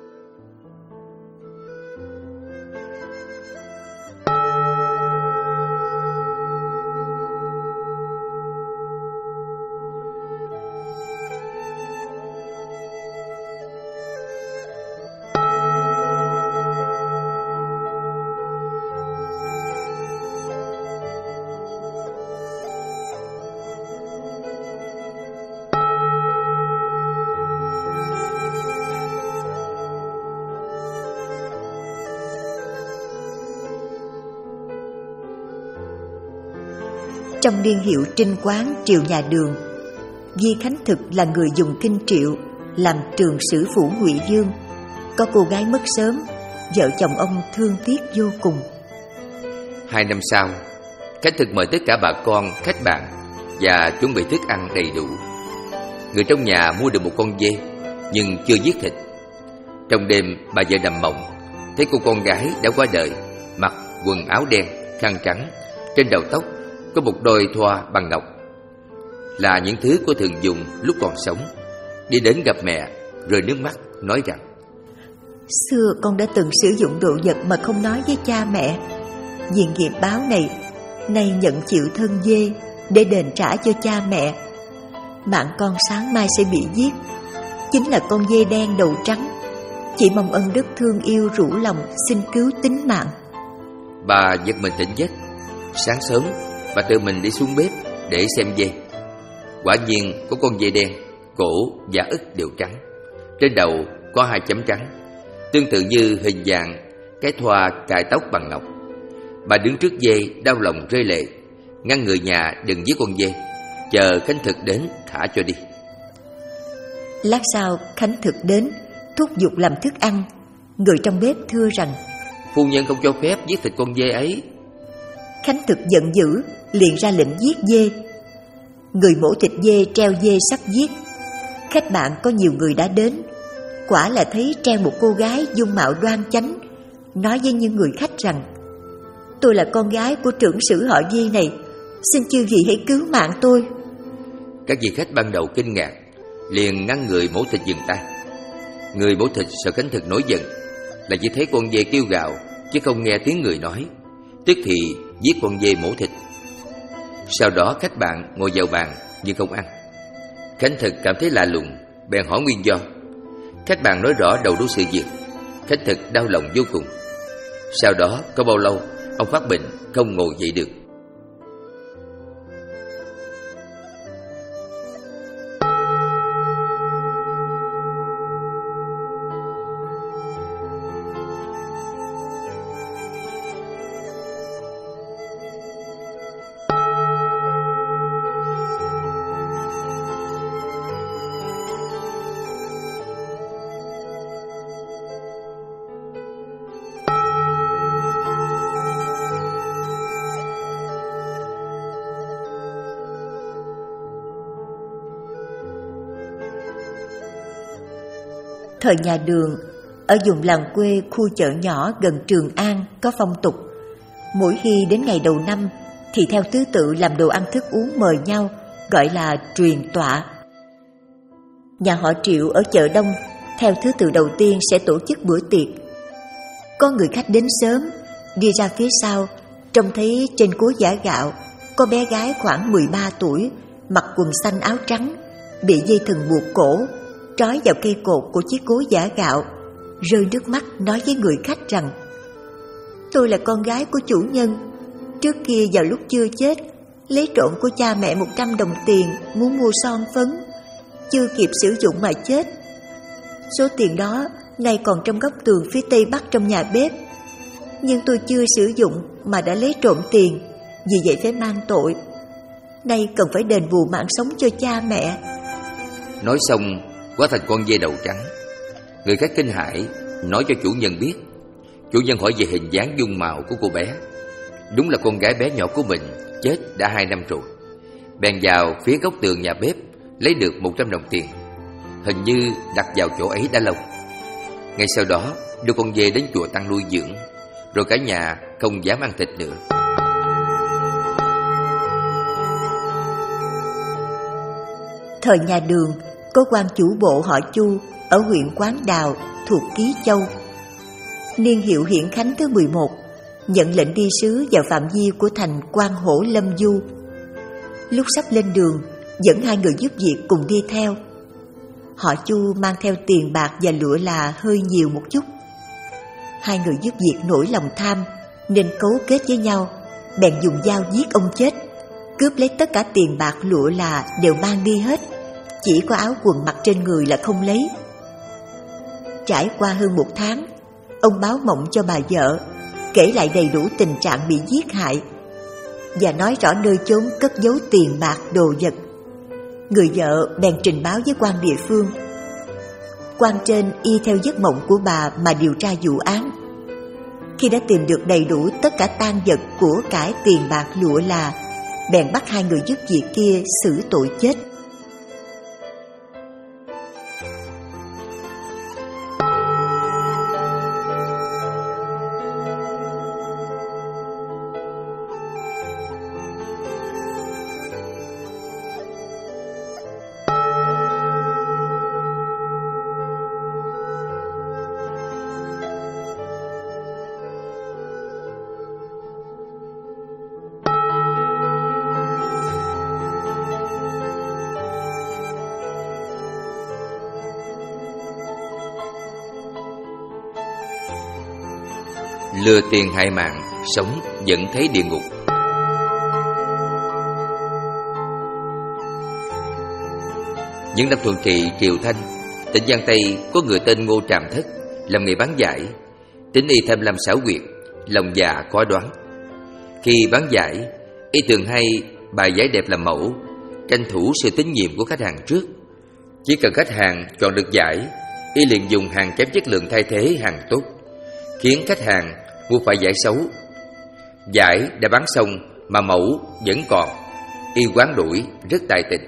Trong niên hiệu Trinh Quán triều nhà Đường, Di Khánh Thực là người dùng kinh Triệu làm trường sử phủ Ngụy Dương. Có cô gái mất sớm, vợ chồng ông thương tiếc vô cùng. Hai năm sau, Khánh Thực mời tất cả bà con, khách bạn và chuẩn bị thức ăn đầy đủ. Người trong nhà mua được một con dê, nhưng chưa giết thịt. Trong đêm, bà vợ nằm mộng, thấy cô con gái đã qua đời, mặc quần áo đen, khăn trắng, trên đầu tóc có một đôi thoa bằng ngọc, là những thứ cô thường dùng lúc còn sống. Đi đến gặp mẹ, rơi nước mắt, nói rằng: Xưa con đã từng sử dụng đồ vật mà không nói với cha mẹ. Vì nghiệp báo này, nay nhận chịu thân dê để đền trả cho cha mẹ. Mạng con sáng mai sẽ bị giết, chính là con dê đen đầu trắng. Chỉ mong ân đức thương yêu rủ lòng xin cứu tính mạng. Bà giật mình tỉnh giấc. Sáng sớm, bà tự mình đi xuống bếp để xem dê. Quả nhiên có con dê đen, cổ và ức đều trắng, trên đầu có hai chấm trắng, tương tự như hình dạng cái thoa cài tóc bằng ngọc. Bà đứng trước dê đau lòng rơi lệ, ngăn người nhà đừng giết con dê, chờ Khánh Thực đến thả cho đi. Lát sau Khánh Thực đến, thúc giục làm thức ăn. Người trong bếp thưa rằng: Phu nhân không cho phép giết thịt con dê ấy. Khánh Thực giận dữ, liền ra lệnh giết dê. Người mổ thịt dê treo dê sắp giết. Khách bạn có nhiều người đã đến, quả là thấy treo một cô gái dung mạo đoan chánh, nói với những người khách rằng: Tôi là con gái của trưởng sử họ Di này, xin chư vị hãy cứu mạng tôi. Các vị khách ban đầu kinh ngạc, liền ngăn người mổ thịt dừng tay. Người mổ thịt sợ Khánh Thực nổi giận, là chỉ thấy con dê kêu gào chứ không nghe tiếng người nói, tức thì giết con dê mổ thịt. Sau đó khách bạn ngồi vào bàn nhưng không ăn. Khánh Thực cảm thấy lạ lùng, bèn hỏi nguyên do. Khách bạn nói rõ đầu đuôi sự việc. Khánh thật đau lòng vô cùng. Sau đó có bao lâu ông phát bệnh không ngồi dậy được. Thời nhà Đường, ở vùng làng quê khu chợ nhỏ gần Trường An có phong tục, mỗi khi đến ngày đầu năm thì theo thứ tự làm đồ ăn thức uống mời nhau, gọi là truyền tọa. Nhà họ Triệu ở chợ Đông theo thứ tự đầu tiên sẽ tổ chức bữa tiệc. Có người khách đến sớm, đi ra phía sau, trông thấy trên cối giã gạo có bé gái khoảng mười ba tuổi, mặc quần xanh áo trắng, bị dây thừng buộc cổ, trói vào cây cột của chiếc cối giã gạo, rơi nước mắt nói với người khách rằng: "Tôi là con gái của chủ nhân. Trước kia vào lúc chưa chết, lấy trộm của cha mẹ một trăm đồng tiền muốn mua son phấn, chưa kịp sử dụng mà chết. Số tiền đó nay còn trong góc tường phía tây bắc trong nhà bếp. Nhưng tôi chưa sử dụng mà đã lấy trộm tiền, vì vậy phải mang tội. Nay cần phải đền bù mạng sống cho cha mẹ." Nói xong hóa thành con dê đầu trắng. Người khách kinh hãi nói cho chủ nhân biết. Chủ nhân hỏi về hình dáng dung mạo của cô bé. Đúng là con gái bé nhỏ của mình chết đã hai năm rồi. Bèn vào phía góc tường nhà bếp lấy được một trăm đồng tiền, hình như đặt vào chỗ ấy đã lâu. Ngay sau đó đưa con dê đến chùa Tăng nuôi dưỡng, rồi cả nhà không dám ăn thịt nữa. Thời nhà Đường, có quan chủ bộ họ Chu ở huyện Quán Đào thuộc Ký Châu. Niên hiệu Hiển Khánh thứ mười một, nhận lệnh đi sứ vào phạm vi của thành Quan Hổ Lâm Du. Lúc sắp lên đường, dẫn hai người giúp việc cùng đi theo. Họ Chu mang theo tiền bạc và lụa là hơi nhiều một chút. Hai người giúp việc nổi lòng tham nên cấu kết với nhau, bèn dùng dao giết ông chết, cướp lấy tất cả tiền bạc lụa là đều mang đi hết, chỉ có áo quần mặc trên người là không lấy. Trải qua hơn một tháng, ông báo mộng cho bà vợ, kể lại đầy đủ tình trạng bị giết hại và nói rõ nơi chốn cất giấu tiền bạc đồ vật. Người vợ bèn trình báo với quan địa phương. Quan trên y theo giấc mộng của bà mà điều tra vụ án. Khi đã tìm được đầy đủ tất cả tang vật của cải tiền bạc lụa là, bèn bắt hai người giúp việc kia xử tội chết. Lừa tiền hại mạng, sống vẫn thấy địa ngục. Những năm thuận trị triều Thanh, tỉnh Giang Tây có người tên Ngô Tràm Thất, làm nghề bán giải. Tính y tham lam xảo quyệt, lòng dạ khó đoán. Khi bán giải, y thường hay bài giải đẹp làm mẫu, tranh thủ sự tín nhiệm của khách hàng trước. Chỉ cần khách hàng chọn được giải, y liền dùng hàng kém chất lượng thay thế hàng tốt, khiến khách hàng mua phải giải xấu. Giải đã bán xong mà mẫu vẫn còn, y hoán đổi rất tài tình.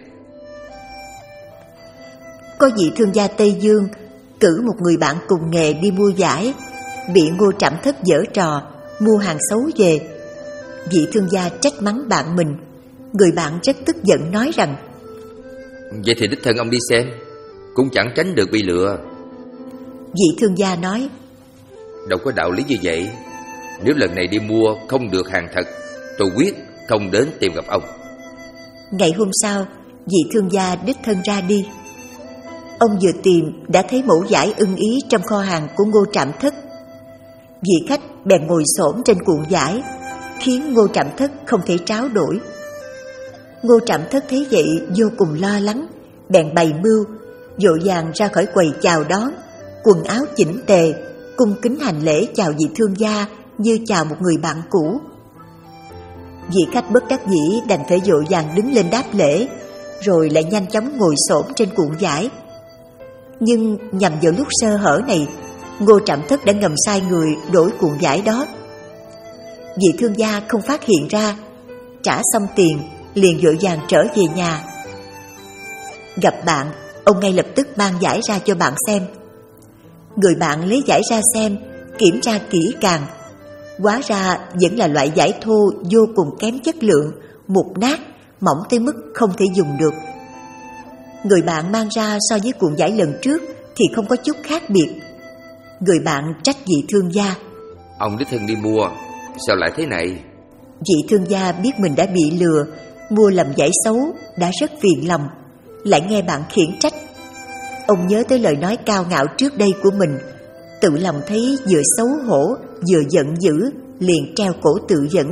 Có vị thương gia Tây Dương cử một người bạn cùng nghề đi mua giải, bị Ngô Trảm Thất giở trò mua hàng xấu về. Vị thương gia trách mắng bạn mình. Người bạn rất tức giận nói rằng: "Vậy thì đích thân ông đi xem, cũng chẳng tránh được bị lừa." Vị thương gia nói: "Đâu có đạo lý như vậy. Nếu lần này đi mua không được hàng thật, tôi quyết không đến tìm gặp ông." Ngày hôm sau, vị thương gia đích thân ra đi. Ông vừa tìm đã thấy mẫu vải ưng ý trong kho hàng của Ngô Trạm Thất. Vị khách bèn ngồi xổm trên cuộn vải, khiến Ngô Trạm Thất không thể tráo đổi. Ngô Trạm Thất thấy vậy vô cùng lo lắng, bèn bày mưu, vội vàng ra khỏi quầy chào đón, quần áo chỉnh tề, cung kính hành lễ chào vị thương gia như chào một người bạn cũ. Vị khách bất đắc dĩ đành phải vội vàng đứng lên đáp lễ, rồi lại nhanh chóng ngồi xổm trên cuộn vải. Nhưng nhằm vào lúc sơ hở này, Ngô Trạm Thất đã ngầm sai người đổi cuộn vải đó. Vị thương gia không phát hiện ra, trả xong tiền liền vội vàng trở về nhà. Gặp bạn, ông ngay lập tức mang vải ra cho bạn xem. Người bạn lấy vải ra xem, kiểm tra kỹ càng. Hóa ra vẫn là loại vải thô vô cùng kém chất lượng, mục nát, mỏng tới mức không thể dùng được. Người bạn mang ra so với cuộn vải lần trước thì không có chút khác biệt. Người bạn trách vị thương gia: Ông đích thân đi mua, sao lại thế này? Vị thương gia biết mình đã bị lừa, mua lầm vải xấu, đã rất phiền lòng, lại nghe bạn khiển trách. Ông nhớ tới lời nói cao ngạo trước đây của mình, tự lòng thấy vừa xấu hổ vừa giận dữ, liền treo cổ tự vẫn.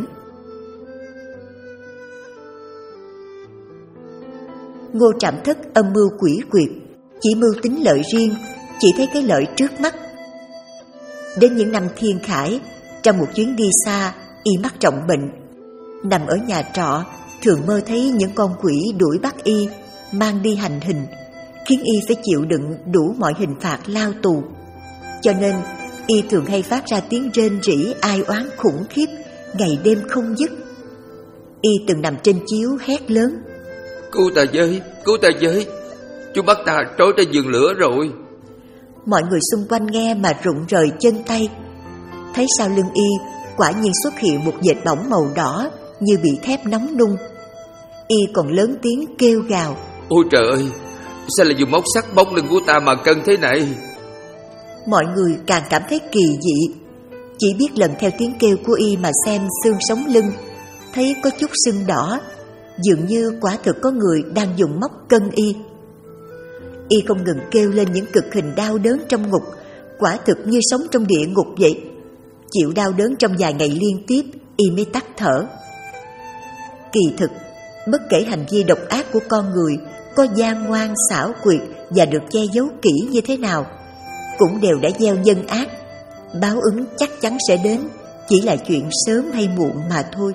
Ngô Trạm Thất âm mưu quỷ quyệt, chỉ mưu tính lợi riêng, chỉ thấy cái lợi trước mắt. Đến những năm thiên khải, trong một chuyến đi xa, y mắc trọng bệnh. Nằm ở nhà trọ, thường mơ thấy những con quỷ đuổi bắt y, mang đi hành hình, khiến y phải chịu đựng đủ mọi hình phạt lao tù. Cho nên y thường hay phát ra tiếng rên rỉ ai oán khủng khiếp, ngày đêm không dứt. Y từng nằm trên chiếu hét lớn: Cứu ta với, cứu ta với, chú bắt ta trói trên giường lửa rồi. Mọi người xung quanh nghe mà rụng rời chân tay. Thấy sau lưng y quả nhiên xuất hiện một vệt bỏng màu đỏ như bị thép nóng nung. Y còn lớn tiếng kêu gào: Ôi trời ơi, sao lại dùng móc sắt bóc lưng của ta mà cân thế này? Mọi người càng cảm thấy kỳ dị, chỉ biết lần theo tiếng kêu của y mà xem xương sống lưng, thấy có chút sưng đỏ, dường như quả thực có người đang dùng móc cân y. Y không ngừng kêu lên những cực hình đau đớn trong ngục, quả thực như sống trong địa ngục vậy. Chịu đau đớn trong vài ngày liên tiếp, y mới tắt thở. Kỳ thực, bất kể hành vi độc ác của con người có gian ngoan xảo quyệt và được che giấu kỹ như thế nào, cũng đều đã gieo nhân ác. Báo ứng chắc chắn sẽ đến, chỉ là chuyện sớm hay muộn mà thôi.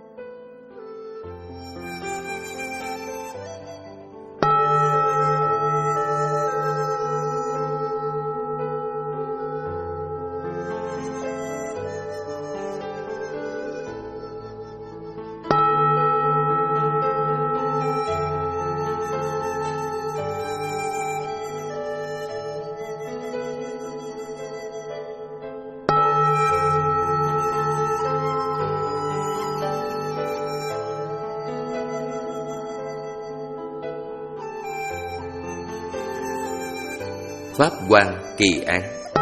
Pháp quan kỳ án.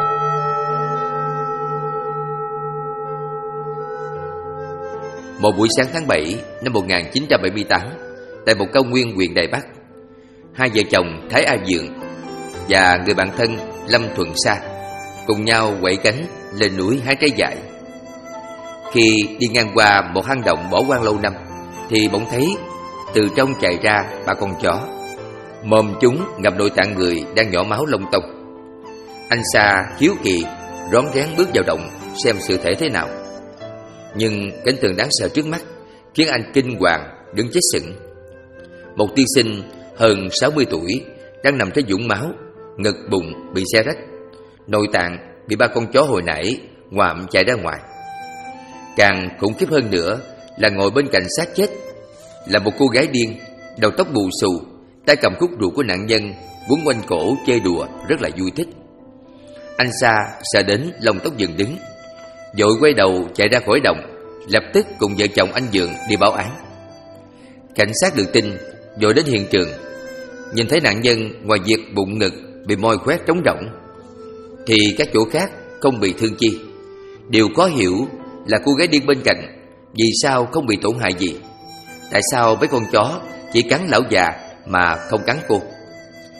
Một buổi sáng tháng bảy năm một nghìn chín trăm bảy mươi tám, tại một cao nguyên huyện Đài Bắc, hai vợ chồng Thái A Dượng và người bạn thân Lâm Thuận Sa cùng nhau quẩy cánh lên núi hái trái dại. Khi đi ngang qua một hang động bỏ hoang lâu năm, thì bỗng thấy từ trong chạy ra ba con chó. Mồm chúng ngậm nội tạng người đang nhỏ máu lông tông. Anh Sa hiếu kỳ rón rén bước vào động xem sự thể thế nào. Nhưng cảnh tượng đáng sợ trước mắt khiến anh kinh hoàng đứng chết sững. Một tiên sinh hơn sáu mươi tuổi đang nằm trên vũng máu, ngực bụng bị xé rách, nội tạng bị ba con chó hồi nãy ngoạm chạy ra ngoài. Càng khủng khiếp hơn nữa là ngồi bên cạnh xác chết là một cô gái điên, đầu tóc bù xù, tay cầm khúc rượu của nạn nhân quấn quanh cổ chơi đùa rất là vui thích. Anh Sa sợ đến lông tóc dựng đứng, vội quay đầu chạy ra khỏi động, lập tức cùng vợ chồng anh Dượng đi báo án. Cảnh sát được tin vội đến hiện trường, nhìn thấy nạn nhân ngoài việc bụng ngực bị moi khoét trống rỗng thì các chỗ khác không bị thương chi. Điều khó hiểu là cô gái điên bên cạnh vì sao không bị tổn hại gì? Tại sao mấy con chó chỉ cắn lão già mà không cắn cô?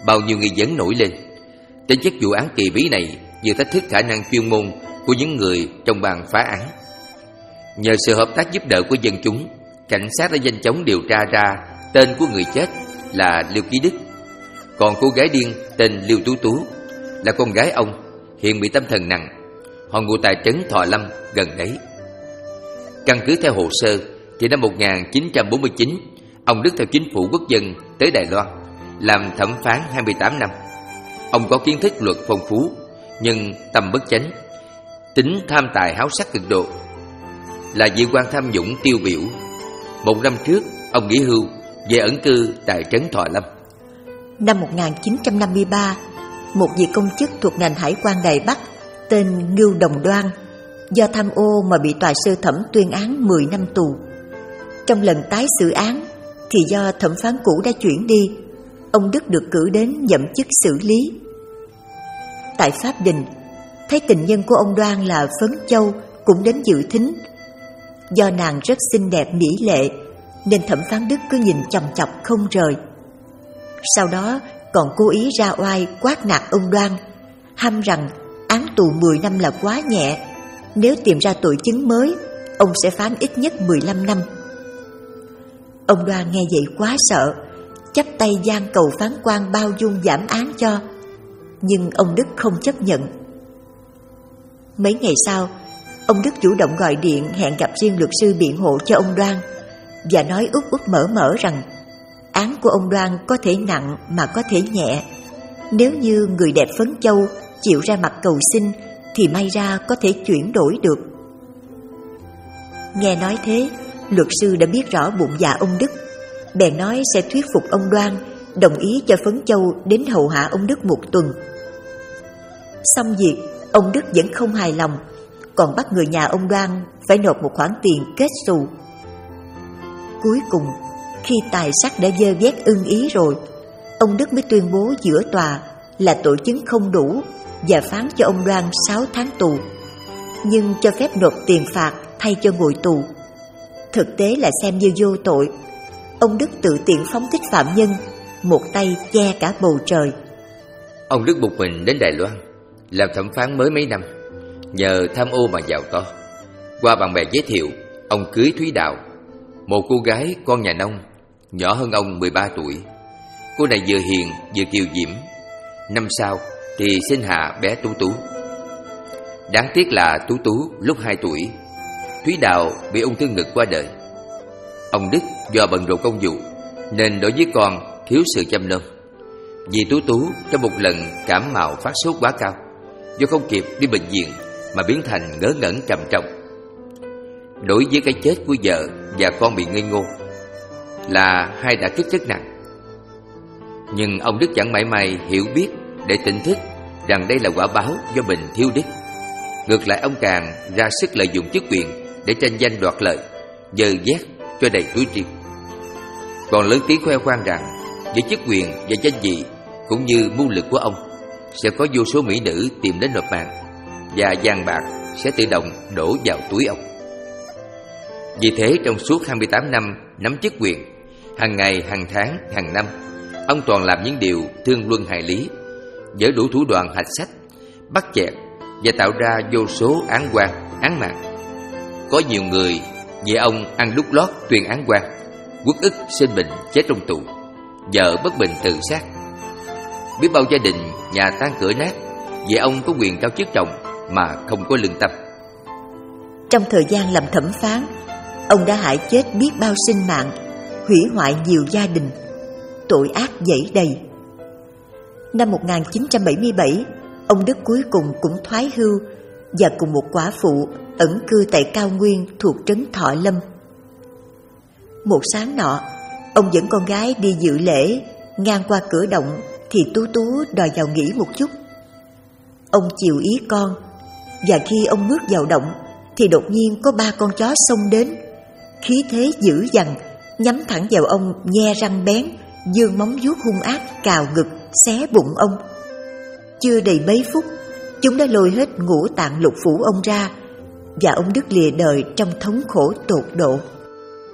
bao nhiêu nghi vấn nổi lên. Tính chất vụ án kỳ bí này vừa thách thức khả năng chuyên môn của những người trong ban phá án. Nhờ sự hợp tác giúp đỡ của dân chúng, cảnh sát đã nhanh chóng điều tra ra tên của người chết là Liêu Ký Đức. Còn cô gái điên tên Liêu Tú Tú là con gái ông, hiện bị tâm thần nặng. Họ ngụ tại trấn Thọ Lâm gần đấy. Căn cứ theo hồ sơ thì năm một nghìn chín trăm bốn mươi chín, ông Đức theo chính phủ quốc dân tới Đài Loan làm thẩm phán hai mươi tám năm. Ông có kiến thức luật phong phú, nhưng tâm bất chánh, tính tham tài háo sắc cực độ, là vị quan tham nhũng tiêu biểu. Một năm trước, ông nghỉ hưu về ẩn cư tại trấn Thọ Lâm. Năm một nghìn chín trăm năm mươi ba, một vị công chức thuộc ngành hải quan Đài Bắc tên Ngưu Đồng Đoan do tham ô mà bị tòa sơ thẩm tuyên án mười năm tù. Trong lần tái xử án thì do thẩm phán cũ đã chuyển đi, ông Đức được cử đến nhậm chức xử lý. Tại Pháp Đình, thấy tình nhân của ông Đoan là Phấn Châu cũng đến dự thính. Do nàng rất xinh đẹp mỹ lệ nên thẩm phán Đức cứ nhìn chòng chọc không rời. Sau đó còn cố ý ra oai quát nạt ông Đoan, hăm rằng án tù mười năm là quá nhẹ, nếu tìm ra tội chứng mới, ông sẽ phán ít nhất mười lăm năm. Ông Đoan nghe vậy quá sợ, chắp tay van cầu phán quan bao dung giảm án cho, nhưng ông Đức không chấp nhận. Mấy ngày sau, ông Đức chủ động gọi điện hẹn gặp riêng luật sư biện hộ cho ông Đoan và nói úp úp mở mở rằng án của ông Đoan có thể nặng mà có thể nhẹ. Nếu như người đẹp Phấn Châu chịu ra mặt cầu xin thì may ra có thể chuyển đổi được. Nghe nói thế, luật sư đã biết rõ bụng dạ ông Đức, bèn nói sẽ thuyết phục ông Đoan đồng ý cho Phấn Châu đến hầu hạ ông Đức một tuần. Xong việc, ông Đức vẫn không hài lòng, còn bắt người nhà ông Đoan phải nộp một khoản tiền kết xù. Cuối cùng, khi tài sắc đã dơ ghét ưng ý rồi, ông Đức mới tuyên bố giữa tòa là tội chứng không đủ và phán cho ông Đoan sáu tháng tù, nhưng cho phép nộp tiền phạt thay cho ngồi tù. Thực tế là xem như vô tội. Ông Đức tự tiện phóng thích phạm nhân, một tay che cả bầu trời. Ông Đức một mình đến Đài Loan làm thẩm phán mới mấy năm, nhờ tham ô mà giàu to. Qua bạn bè giới thiệu, ông cưới Thúy Đào, một cô gái con nhà nông, nhỏ hơn ông mười ba tuổi. Cô này vừa hiền vừa kiều diễm. Năm sau thì sinh hạ bé Tú Tú. Đáng tiếc là Tú Tú lúc hai tuổi, Thúy Đào bị ung thư ngực qua đời. Ông Đức do bận rộn công vụ nên đối với con thiếu sự chăm nom. Vì Tú Tú trong một lần cảm mạo phát sốt quá cao, do không kịp đi bệnh viện mà biến thành ngớ ngẩn trầm trọng. Đối với cái chết của vợ và con bị ngây ngô là hai đả kích rất nặng. Nhưng ông Đức chẳng mảy may hiểu biết để tỉnh thức rằng đây là quả báo do mình thiếu đức. Ngược lại, ông càng ra sức lợi dụng chức quyền để tranh danh đoạt lợi, dơ vét cho đầy túi riêng. Còn lớn tiếng khoe khoang rằng với chức quyền và danh vị cũng như mưu lực của ông sẽ có vô số mỹ nữ tìm đến nộp mạng, và vàng bạc sẽ tự động đổ vào túi ông. Vì thế trong suốt hai mươi tám năm nắm chức quyền, hàng ngày, hàng tháng, hàng năm, ông toàn làm những điều thương luân hại lý, dở đủ thủ đoạn hạch sách, bắt chẹt và tạo ra vô số án oan, án mạng. Có nhiều người vì ông ăn đút lót tuyên án oan, uất ức sinh bệnh chết trong tù, vợ bất bình tự sát. Biết bao gia đình nhà tan cửa nát vì ông có quyền cao chức trọng mà không có lương tâm. Trong thời gian làm thẩm phán, ông đã hại chết biết bao sinh mạng, hủy hoại nhiều gia đình, tội ác dẫy đầy. Năm một nghìn chín trăm bảy mươi bảy, ông Đức cuối cùng cũng thoái hưu và cùng một quả phụ ẩn cư tại cao nguyên thuộc trấn Thọ Lâm. Một sáng nọ, ông dẫn con gái đi dự lễ, ngang qua cửa động thì Tú Tú đòi vào nghỉ một chút. Ông chiều ý con, và khi ông bước vào động thì đột nhiên có ba con chó xông đến, khí thế dữ dằn, nhắm thẳng vào ông, nhe răng bén, giương móng vuốt hung ác cào ngực, xé bụng ông. Chưa đầy mấy phút, chúng đã lôi hết ngũ tạng lục phủ ông ra, và ông Đức lìa đời trong thống khổ tột độ.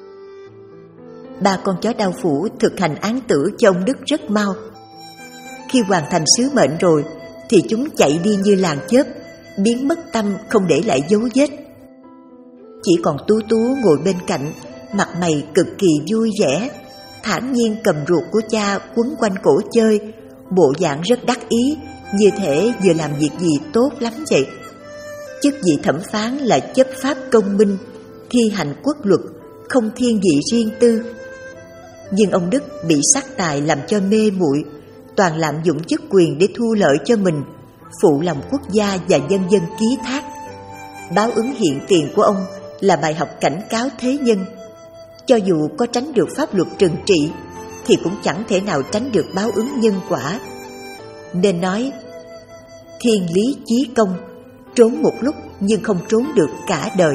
Ba con chó đao phủ thực hành án tử cho ông Đức rất mau. khi hoàn thành sứ mệnh rồi thì chúng chạy đi như làn chớp, biến mất tâm không để lại dấu vết. Chỉ còn Tú Tú ngồi bên cạnh, mặt mày cực kỳ vui vẻ, thản nhiên cầm ruột của cha quấn quanh cổ chơi, bộ dạng rất đắc ý, như thể vừa làm việc gì tốt lắm vậy. Chức vị thẩm phán là chấp pháp công minh, thi hành quốc luật, không thiên vị riêng tư. Nhưng ông Đức bị sắc tài làm cho mê muội, toàn lạm dụng chức quyền để thu lợi cho mình, phụ lòng quốc gia và nhân dân ký thác. Báo ứng hiện tiền của ông là bài học cảnh cáo thế nhân. Cho dù có tránh được pháp luật trừng trị, thì cũng chẳng thể nào tránh được báo ứng nhân quả. Nên nói, thiên lý chí công, trốn một lúc nhưng không trốn được cả đời.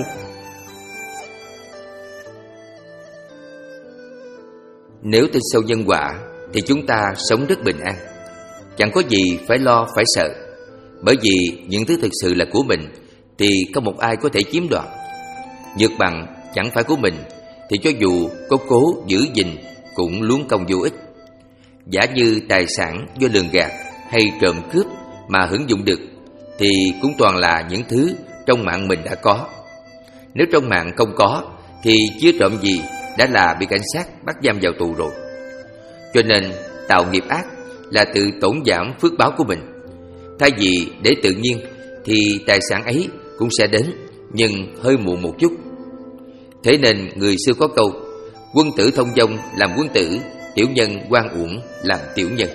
Nếu tin sâu nhân quả thì chúng ta sống rất bình an, chẳng có gì phải lo phải sợ. Bởi vì những thứ thực sự là của mình thì không một ai có thể chiếm đoạt. Nhược bằng chẳng phải của mình thì cho dù có cố giữ gìn cũng luống công vô ích. Giả như tài sản do lường gạt hay trộm cướp mà hưởng dụng được thì cũng toàn là những thứ trong mạng mình đã có. Nếu trong mạng không có thì chưa trộm gì đã là bị cảnh sát bắt giam vào tù rồi. Cho nên tạo nghiệp ác là tự tổn giảm phước báo của mình. Thay vì để tự nhiên thì tài sản ấy cũng sẽ đến, nhưng hơi muộn một chút. Thế nên người xưa có câu: quân tử thông dong làm quân tử, tiểu nhân oan uổng làm tiểu nhân.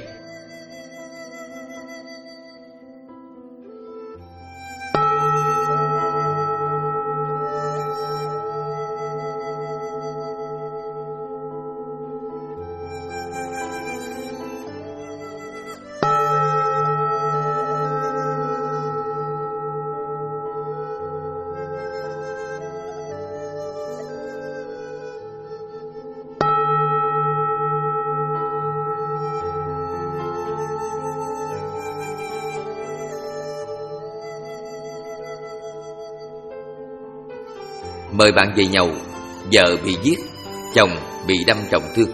Mời bạn về nhậu, vợ bị giết, chồng bị đâm trọng thương.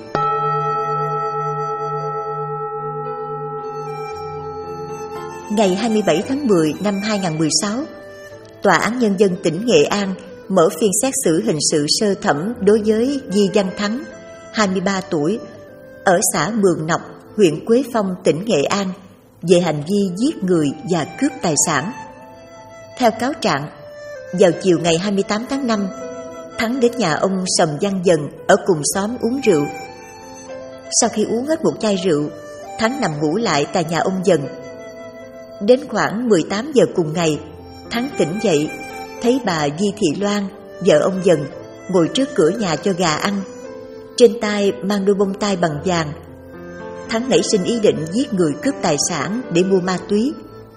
Ngày hai mươi bảy tháng mười năm hai nghìn không trăm mười sáu, Tòa án Nhân dân tỉnh Nghệ An mở phiên xét xử hình sự sơ thẩm đối với Di Văn Thắng, hai mươi ba tuổi, ở xã Mường Nọc, huyện Quế Phong, tỉnh Nghệ An, về hành vi giết người và cướp tài sản. Theo cáo trạng, vào chiều ngày hai mươi tám tháng năm, Thắng đến nhà ông Sầm Văn Dần ở cùng xóm uống rượu. Sau khi uống hết một chai rượu, Thắng nằm ngủ lại tại nhà ông Dần. Đến khoảng mười tám giờ cùng ngày, Thắng tỉnh dậy, thấy bà Di Thị Loan, vợ ông Dần, ngồi trước cửa nhà cho gà ăn, trên tay mang đôi bông tai bằng vàng. Thắng nảy sinh ý định giết người cướp tài sản để mua ma túy.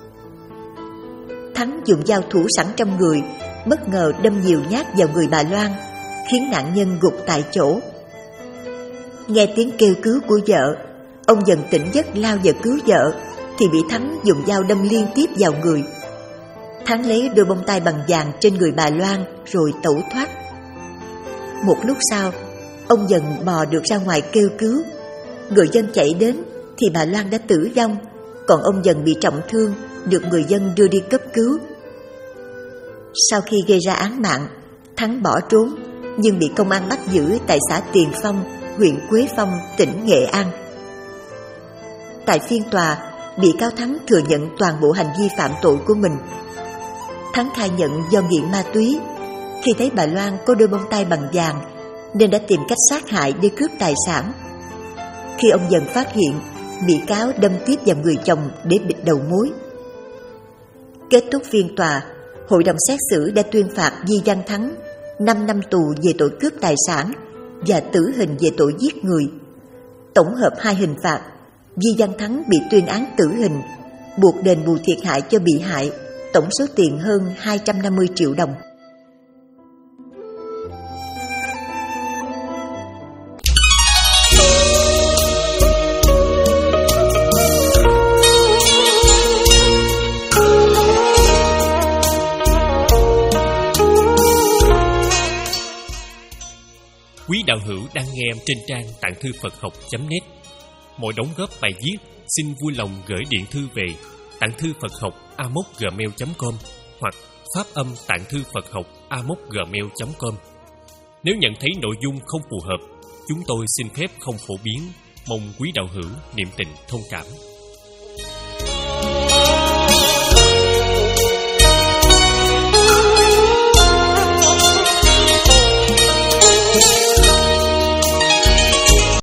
Thắng dùng dao thủ sẵn trong người, bất ngờ đâm nhiều nhát vào người bà Loan, khiến nạn nhân gục tại chỗ. Nghe tiếng kêu cứu của vợ, ông Dần tỉnh giấc lao vào cứu vợ, thì bị Thắng dùng dao đâm liên tiếp vào người. Thắng lấy đôi bông tai bằng vàng trên người bà Loan rồi tẩu thoát. Một lúc sau, ông Dần bò được ra ngoài kêu cứu. Người dân chạy đến thì bà Loan đã tử vong, còn ông Dần bị trọng thương, được người dân đưa đi cấp cứu. Sau khi gây ra án mạng, Thắng bỏ trốn nhưng bị công an bắt giữ tại xã Tiền Phong, huyện Quế Phong, tỉnh Nghệ An. Tại phiên tòa, bị cáo Thắng thừa nhận toàn bộ hành vi phạm tội của mình. Thắng khai nhận do nghiện ma túy, khi thấy bà Loan có đôi bông tai bằng vàng nên đã tìm cách sát hại để cướp tài sản. Khi ông Dần phát hiện, bị cáo đâm tiếp vào người chồng để bịt đầu mối. Kết thúc phiên tòa, hội đồng xét xử đã tuyên phạt Di Văn Thắng năm năm tù về tội cướp tài sản và tử hình về tội giết người. Tổng hợp hai hình phạt, Di Văn Thắng bị tuyên án tử hình, buộc đền bù thiệt hại cho bị hại, tổng số tiền hơn hai trăm năm mươi triệu đồng. Quý đạo hữu đang nghe trên trang tạng thư Phật học chấm net. Mỗi đóng góp bài viết xin vui lòng gửi điện thư về tặng thư Phật học a mốc gmail chấm com hoặc phát âm tặng thư Phật học a mốc gmail chấm com. Nếu nhận thấy nội dung không phù hợp, chúng tôi xin phép không phổ biến, mong quý đạo hữu niệm tình thông cảm.